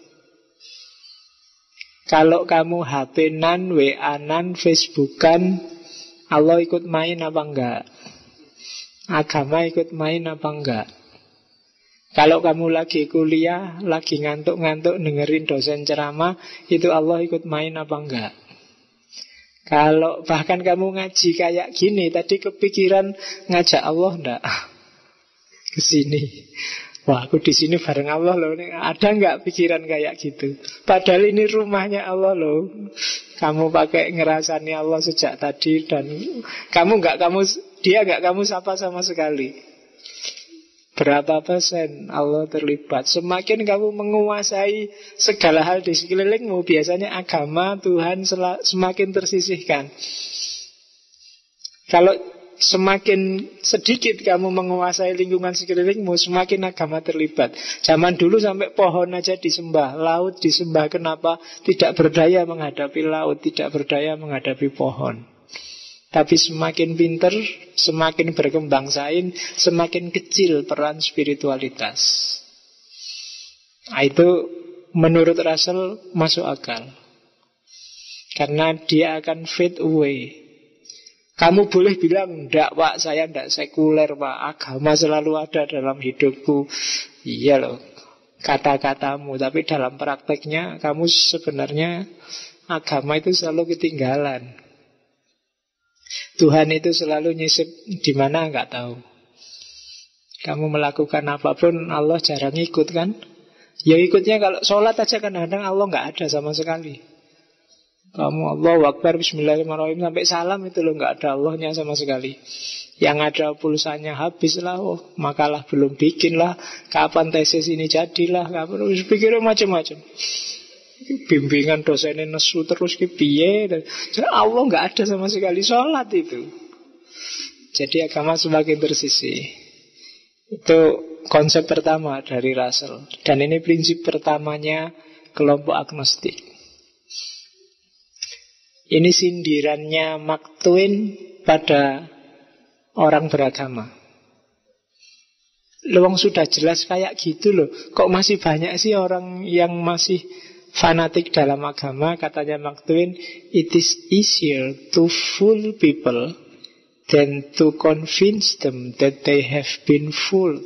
Kalau kamu HP-nan, WA-nan, Facebook-an, Allah ikut main apa enggak? Agama ikut main apa enggak? Kalau kamu lagi kuliah, lagi ngantuk-ngantuk dengerin dosen ceramah, itu Allah ikut main apa enggak? Kalau bahkan kamu ngaji kayak gini, tadi kepikiran ngajak Allah enggak? Ke sini. Wah, aku di sini bareng Allah loh. Ada enggak pikiran kayak gitu? Padahal ini rumahnya Allah loh. Kamu pakai ngerasani Allah sejak tadi dan dia enggak kamu sapa sama sekali. Berapa persen Allah terlibat? Semakin kamu menguasai segala hal di sekelilingmu, biasanya agama Tuhan semakin tersisihkan. Kalau semakin sedikit kamu menguasai lingkungan sekelilingmu, semakin agama terlibat. Zaman dulu sampai pohon aja disembah, laut disembah. Kenapa? Tidak berdaya menghadapi laut, tidak berdaya menghadapi pohon. Tapi semakin pinter, semakin berkembang sains, semakin kecil peran spiritualitas. Nah, itu menurut Russell masuk akal. Karena dia akan fade away. Kamu boleh bilang, enggak pak, saya enggak sekuler pak, agama selalu ada dalam hidupku. Iya loh, kata-katamu. Tapi dalam prakteknya, kamu sebenarnya agama itu selalu ketinggalan. Tuhan itu selalu nyisip di mana enggak tahu. Kamu melakukan apapun, Allah jarang ikut kan? Ya ikutnya kalau sholat aja kadang-kadang Allah enggak ada sama sekali. Kamu Allahu Akbar, Bismillahirrahmanirrahim sampai salam itu loh, enggak ada Allahnya sama sekali. Yang ada pulsanya habis lah, makalah belum bikin lah, kapan tesis ini jadilah, kapan pikirnya macam-macam. Bimbingan dosennya nesu terus ke piye. Allah enggak ada sama sekali sholat itu. Jadi agama semakin tersisih. Itu konsep pertama dari Russell. Dan ini prinsip pertamanya kelompok agnostik. Ini sindirannya Mark Twain pada orang beragama. Luang sudah jelas kayak gitu loh. Kok masih banyak sih orang yang masih fanatik dalam agama? Katanya Mark Twain, it is easier to fool people than to convince them that they have been fooled.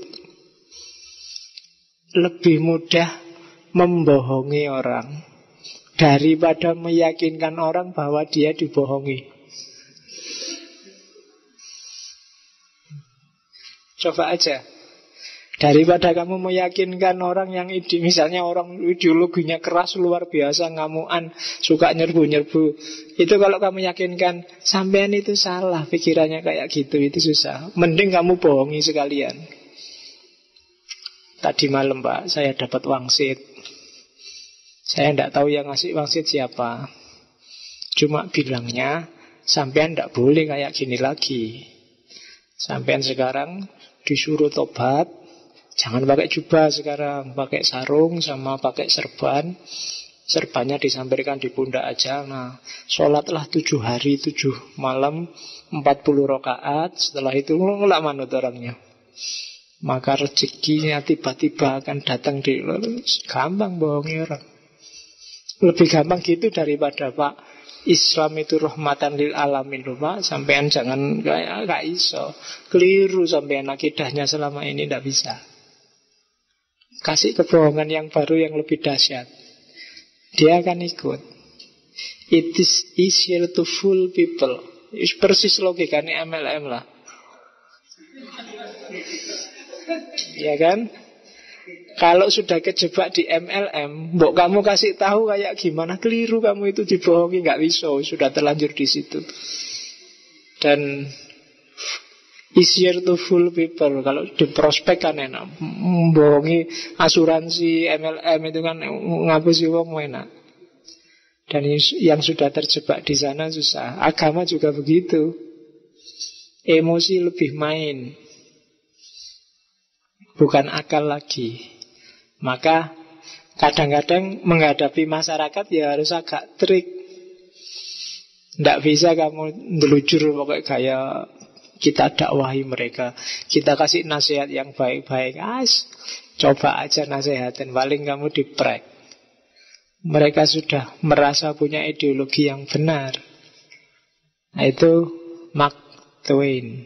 Lebih mudah membohongi orang daripada meyakinkan orang bahwa dia dibohongi. Coba aja. Daripada kamu meyakinkan orang yang misalnya orang ideologinya keras luar biasa, ngamuan, suka nyerbu-nyerbu. Itu kalau kamu yakinkan sampean itu salah pikirannya kayak gitu, itu susah. Mending kamu bohongi sekalian. Tadi malam Pak, saya dapat wangsit. Saya tidak tahu yang ngasih wangsit siapa. Cuma bilangnya sampean tidak boleh kayak gini lagi. Sampean sekarang disuruh tobat. Jangan pakai jubah sekarang, pakai sarung sama pakai serban. Serbannya disampaikan di pundak aja. Nah, sholatlah 7 hari 7 malam 40 rakaat. Setelah itu ngelak manut orangnya. Maka rezekinya tiba-tiba akan datang di gampang bohongi orang. Lebih gampang gitu daripada Pak, Islam itu rahmatan lil alamin loh Pak. Sampean jangan gak iso. Keliru sampean akidahnya selama ini tidak bisa. Kasih kebohongan yang baru yang lebih dahsyat. Dia akan ikut. It is easier to fool people. Persis logikanya MLM lah. Ya kan? Kalau sudah kejebak di MLM, mbok kamu kasih tahu kayak gimana, keliru kamu itu dibohongi, nggak bisa, sudah terlanjur di situ. Dan easier to fool people. Kalau di prospek kan enak, membohongi asuransi MLM itu kan ngapusi wong enak. Dan yang sudah terjebak di sana susah. Agama juga begitu. Emosi lebih main, bukan akal lagi. Maka kadang-kadang menghadapi masyarakat ya harus agak trik. Tidak bisa kamu ndelujur pokoknya kayak kita dakwahi mereka, kita kasih nasihat yang baik-baik. Coba aja nasihatin, paling kamu diprek. Mereka sudah merasa punya ideologi yang benar. Nah, itu Mark Twain.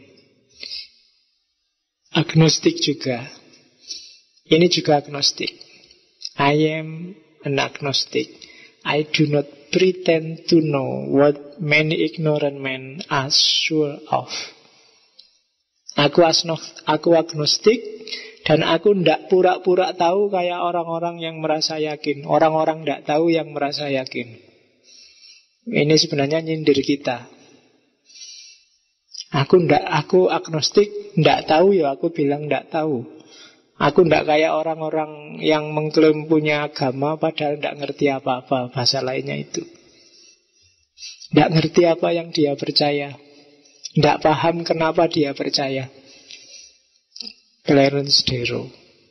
Agnostik juga. Ini juga agnostik. I am an agnostic. I do not pretend to know what many ignorant men are sure of. Aku agnostik, dan aku tidak pura-pura tahu kayak orang-orang yang merasa yakin. Orang-orang tidak tahu yang merasa yakin. Ini sebenarnya nyindir kita. Aku agnostik, tidak tahu ya aku bilang tidak tahu. Aku tidak kayak orang-orang yang mengklaim punya agama padahal tidak ngerti apa-apa. Bahasa lainnya itu, tidak ngerti apa yang dia percaya, tidak paham kenapa dia percaya. Clarence Darrow.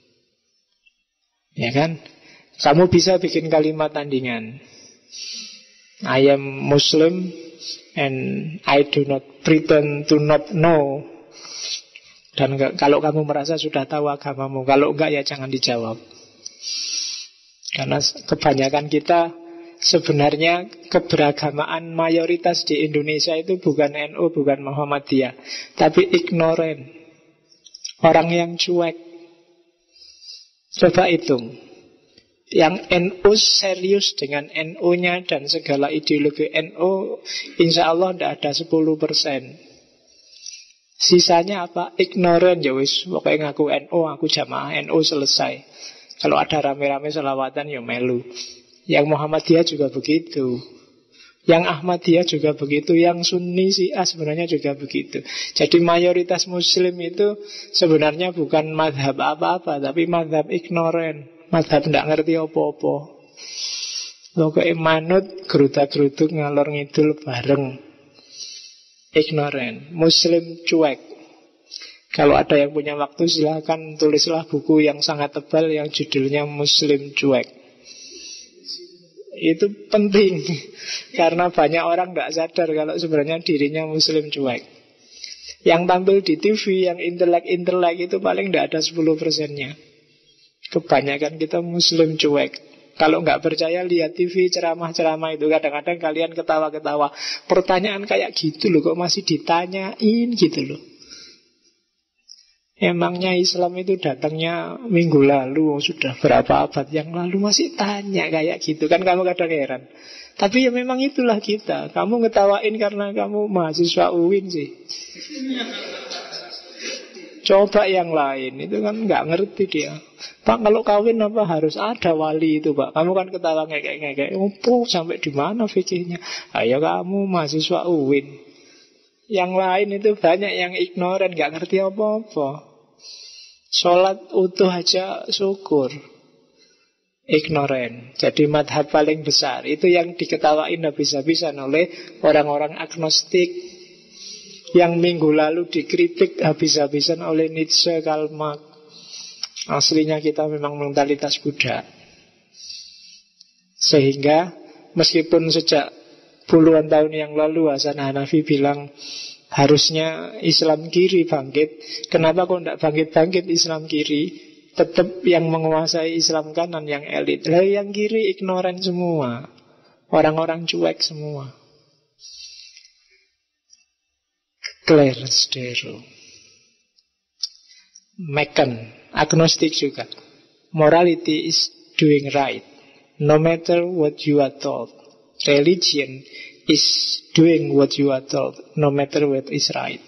Ya kan? Kamu bisa bikin kalimat tandingan. I am Muslim and I do not pretend to not know. Dan kalau kamu merasa sudah tahu agamamu, kalau enggak ya jangan dijawab. Karena kebanyakan kita sebenarnya keberagamaan mayoritas di Indonesia itu bukan NU, bukan Muhammadiyah, tapi ignoran. Orang yang cuek. Coba hitung. Yang NU serius dengan NU-nya dan segala ideologi NU, insya Allah tidak ada 10%. Sisanya apa? Ignoran, ya wis. Pokoknya ngaku NU, aku jamaah NU, selesai. Kalau ada rame-rame selawatan ya melu. Yang Muhammadiyah juga begitu. Yang Ahmadiyah juga begitu. Yang Sunni Syiah sebenarnya juga begitu. Jadi mayoritas Muslim itu sebenarnya bukan madhab apa-apa, tapi madhab ignoran. Madhab tidak ngerti apa-apa. Pokoknya manut, geruta-geruduk, ngalor ngidul bareng. Ignoran. Muslim cuek. Kalau ada yang punya waktu silahkan tulislah buku yang sangat tebal yang judulnya Muslim Cuek. Itu penting. Karena banyak orang tidak sadar kalau sebenarnya dirinya Muslim cuek. Yang tampil di TV, yang intelek-intelek itu paling tidak ada 10%-nya. Kebanyakan kita Muslim cuek. Kalau nggak percaya lihat TV ceramah-ceramah itu. Kadang-kadang kalian ketawa-ketawa. Pertanyaan kayak gitu loh, kok masih ditanyain gitu loh. Emangnya Islam itu datangnya minggu lalu, sudah berapa abad yang lalu masih tanya kayak gitu. Kan kamu kadang heran. Tapi ya memang itulah kita. Kamu ngetawain karena kamu mahasiswa UIN sih. Coba yang lain, itu kan nggak ngerti dia. Pak, kalau kawin apa harus ada wali itu, Pak? Kamu kan ketawa ngekek-ngekek. Oh, sampai di mana fikihnya? Ayo kamu mahasiswa UIN. Yang lain itu banyak yang ignoran, nggak ngerti apa-apa. Sholat utuh aja syukur. Ignoran. Jadi madhab paling besar itu yang diketawain habis-habisan oleh orang-orang agnostik. Yang minggu lalu dikritik habis-habisan oleh Nietzsche, Karl Marx. Aslinya kita memang mentalitas Buddha. Sehingga meskipun sejak puluhan tahun yang lalu Hasan Hanafi bilang harusnya Islam kiri bangkit. Kenapa kok tidak bangkit-bangkit Islam kiri? Tetap yang menguasai Islam kanan yang elit. Lah yang kiri ignoran semua. Orang-orang cuek semua. Clarence Darrow. Macon, agnostik juga. Morality is doing right, no matter what you are told. Religion is doing what you are told, no matter what is right.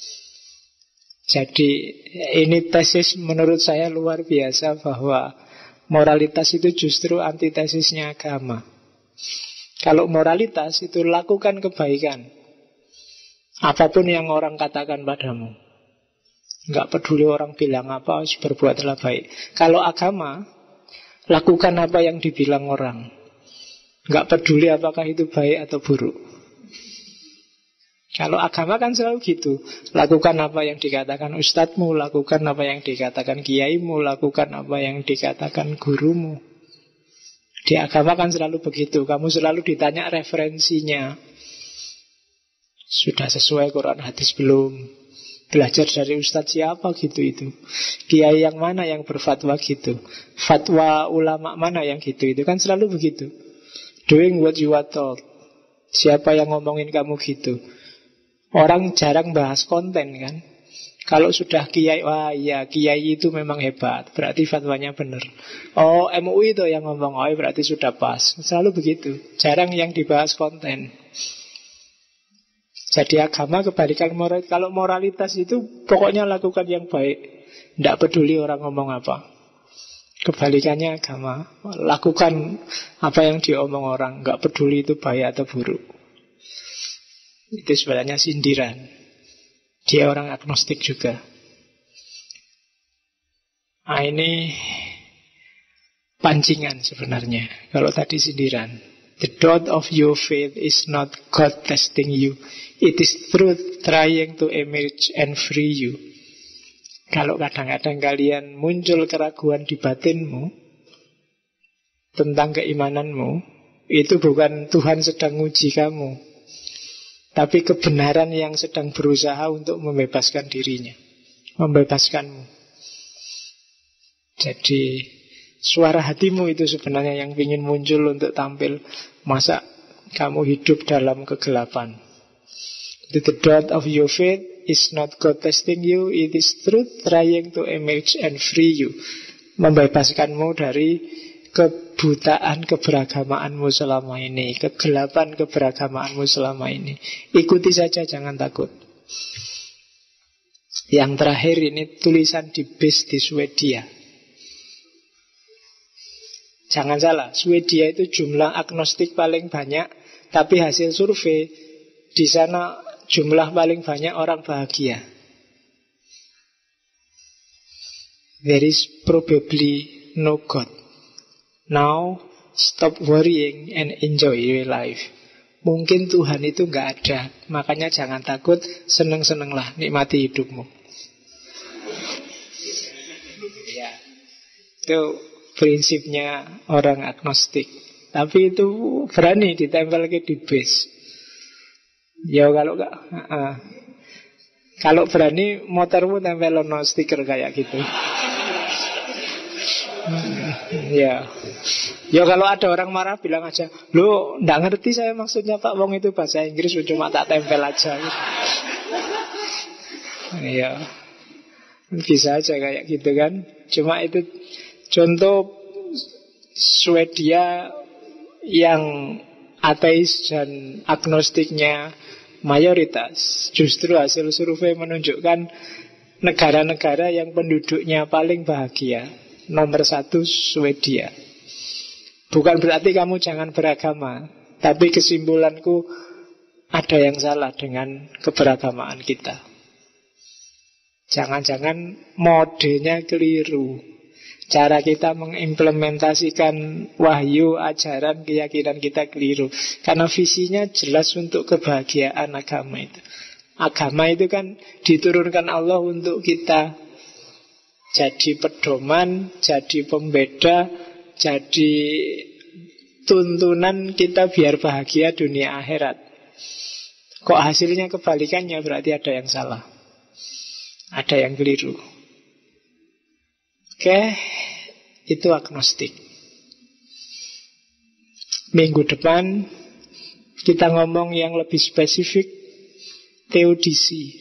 Jadi ini tesis menurut saya luar biasa, bahwa moralitas itu justru antitesisnya agama. Kalau moralitas itu lakukan kebaikan, apapun yang orang katakan padamu, nggak peduli orang bilang apa, berbuatlah baik. Kalau agama, lakukan apa yang dibilang orang, nggak peduli apakah itu baik atau buruk. Kalau agama kan selalu gitu. Lakukan apa yang dikatakan ustadzmu, lakukan apa yang dikatakan kiaimu, lakukan apa yang dikatakan gurumu. Di agama kan selalu begitu. Kamu selalu ditanya referensinya. Sudah sesuai Quran hadis belum? Belajar dari ustadz siapa gitu itu? Kiai yang mana yang berfatwa gitu? Fatwa ulama mana yang gitu? Itu kan selalu begitu. Doing what you are told. Siapa yang ngomongin kamu gitu? Orang jarang bahas konten kan. Kalau sudah kiai, wah iya kiai itu memang hebat, berarti fatwanya benar. Oh MUI itu yang ngomong, oh berarti sudah pas. Selalu begitu. Jarang yang dibahas konten. Jadi agama kebalikan moral. Kalau moralitas itu pokoknya lakukan yang baik, tidak peduli orang ngomong apa. Kebalikannya agama, lakukan apa yang diomong orang, nggak peduli itu baik atau buruk. Itu sebenarnya sindiran. Dia orang agnostik juga. Nah ini pancingan sebenarnya. Kalau tadi sindiran, the dot of your faith is not God testing you. It is truth trying to emerge and free you. Kalau kadang-kadang kalian muncul keraguan di batinmu tentang keimananmu, itu bukan Tuhan sedang uji kamu, tapi kebenaran yang sedang berusaha untuk membebaskan dirinya, membebaskanmu. Jadi suara hatimu itu sebenarnya yang ingin muncul untuk tampil. Masa kamu hidup dalam kegelapan? The dot of your faith is not God testing you, it is truth trying to emerge and free you. Membebaskanmu dari kebutaan keberagamaanmu selama ini, kegelapan keberagamaanmu selama ini. Ikuti saja, jangan takut. Yang terakhir ini tulisan di base di Swedia. Jangan salah, Swedia itu jumlah agnostik paling banyak, tapi hasil survei di sana jumlah paling banyak orang bahagia. There is probably no God. Now stop worrying and enjoy your life. Mungkin Tuhan itu nggak ada, makanya jangan takut, seneng-senenglah, nikmati hidupmu. Ya, itu prinsipnya orang agnostik. Tapi itu berani ditempel ke di base. Ya kalau berani motormu tempel no stiker kayak gitu. Ya. Ya kalau ada orang marah bilang aja, "Loh, nggak ngerti saya maksudnya Pak Wong itu bahasa Inggris, cuma tak tempel aja." Ya. Bisa aja kayak gitu kan. Cuma itu contoh Swedia yang ateis dan agnostiknya mayoritas. Justru hasil survei menunjukkan negara-negara yang penduduknya paling bahagia. Nomor 1 Swedia. Bukan berarti kamu jangan beragama, tapi kesimpulanku ada yang salah dengan keberagamaan kita. Jangan-jangan modenya keliru. Cara kita mengimplementasikan wahyu, ajaran, keyakinan kita keliru. Karena visinya jelas untuk kebahagiaan agama itu. Agama itu kan diturunkan Allah untuk kita jadi pedoman, jadi pembeda, jadi tuntunan kita biar bahagia dunia akhirat. Kok hasilnya kebalikannya, berarti ada yang salah, ada yang keliru. Oke, itu agnostik. Minggu depan kita ngomong yang lebih spesifik, teodisi.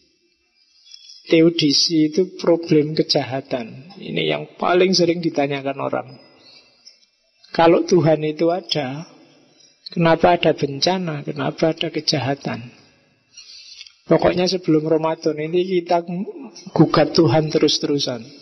Teodisi itu problem kejahatan. Ini yang paling sering ditanyakan orang. Kalau Tuhan itu ada, kenapa ada bencana? Kenapa ada kejahatan? Pokoknya sebelum Ramadan ini kita gugat Tuhan terus-terusan.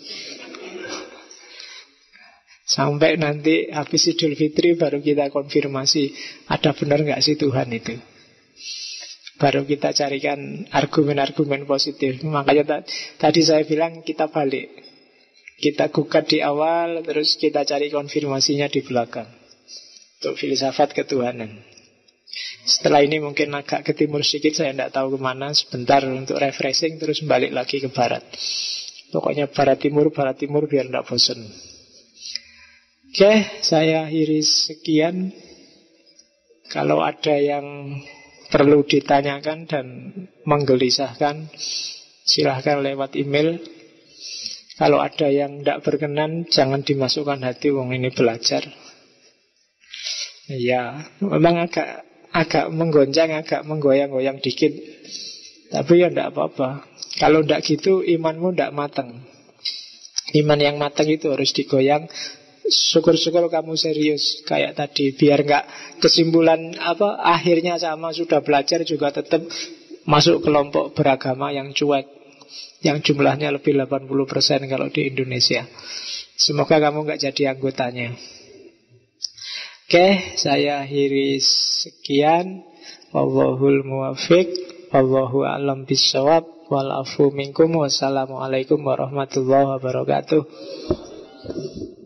Sampai nanti habis Idul Fitri baru kita konfirmasi, ada benar nggak sih Tuhan itu. Baru kita carikan argumen-argumen positif. Makanya tadi saya bilang kita balik. Kita gugat di awal, terus kita cari konfirmasinya di belakang. Untuk filsafat ketuhanan. Setelah ini mungkin agak ke timur sedikit, saya tidak tahu kemana. Sebentar untuk refreshing, terus balik lagi ke barat. Pokoknya barat timur biar tidak bosan. Oke, saya akhiri sekian. Kalau ada yang perlu ditanyakan dan menggelisahkan, silahkan lewat email. Kalau ada yang tidak berkenan, jangan dimasukkan hati, wong ini belajar. Ya, memang agak menggoncang, agak menggoyang-goyang dikit. Tapi ya tidak apa-apa. Kalau tidak gitu, imanmu tidak matang. Iman yang matang itu harus digoyang. Syukur-syukur kamu serius kayak tadi, biar nggak kesimpulan akhirnya sama, sudah belajar juga tetap masuk kelompok beragama yang cuek, yang jumlahnya lebih 80% kalau di Indonesia. Semoga kamu nggak jadi anggotanya. Oke, saya akhiri sekian. Wallahul muwaffiq, wallahu a'lam bishawab, wal afu minkum, wassalamualaikum warahmatullahi wabarakatuh.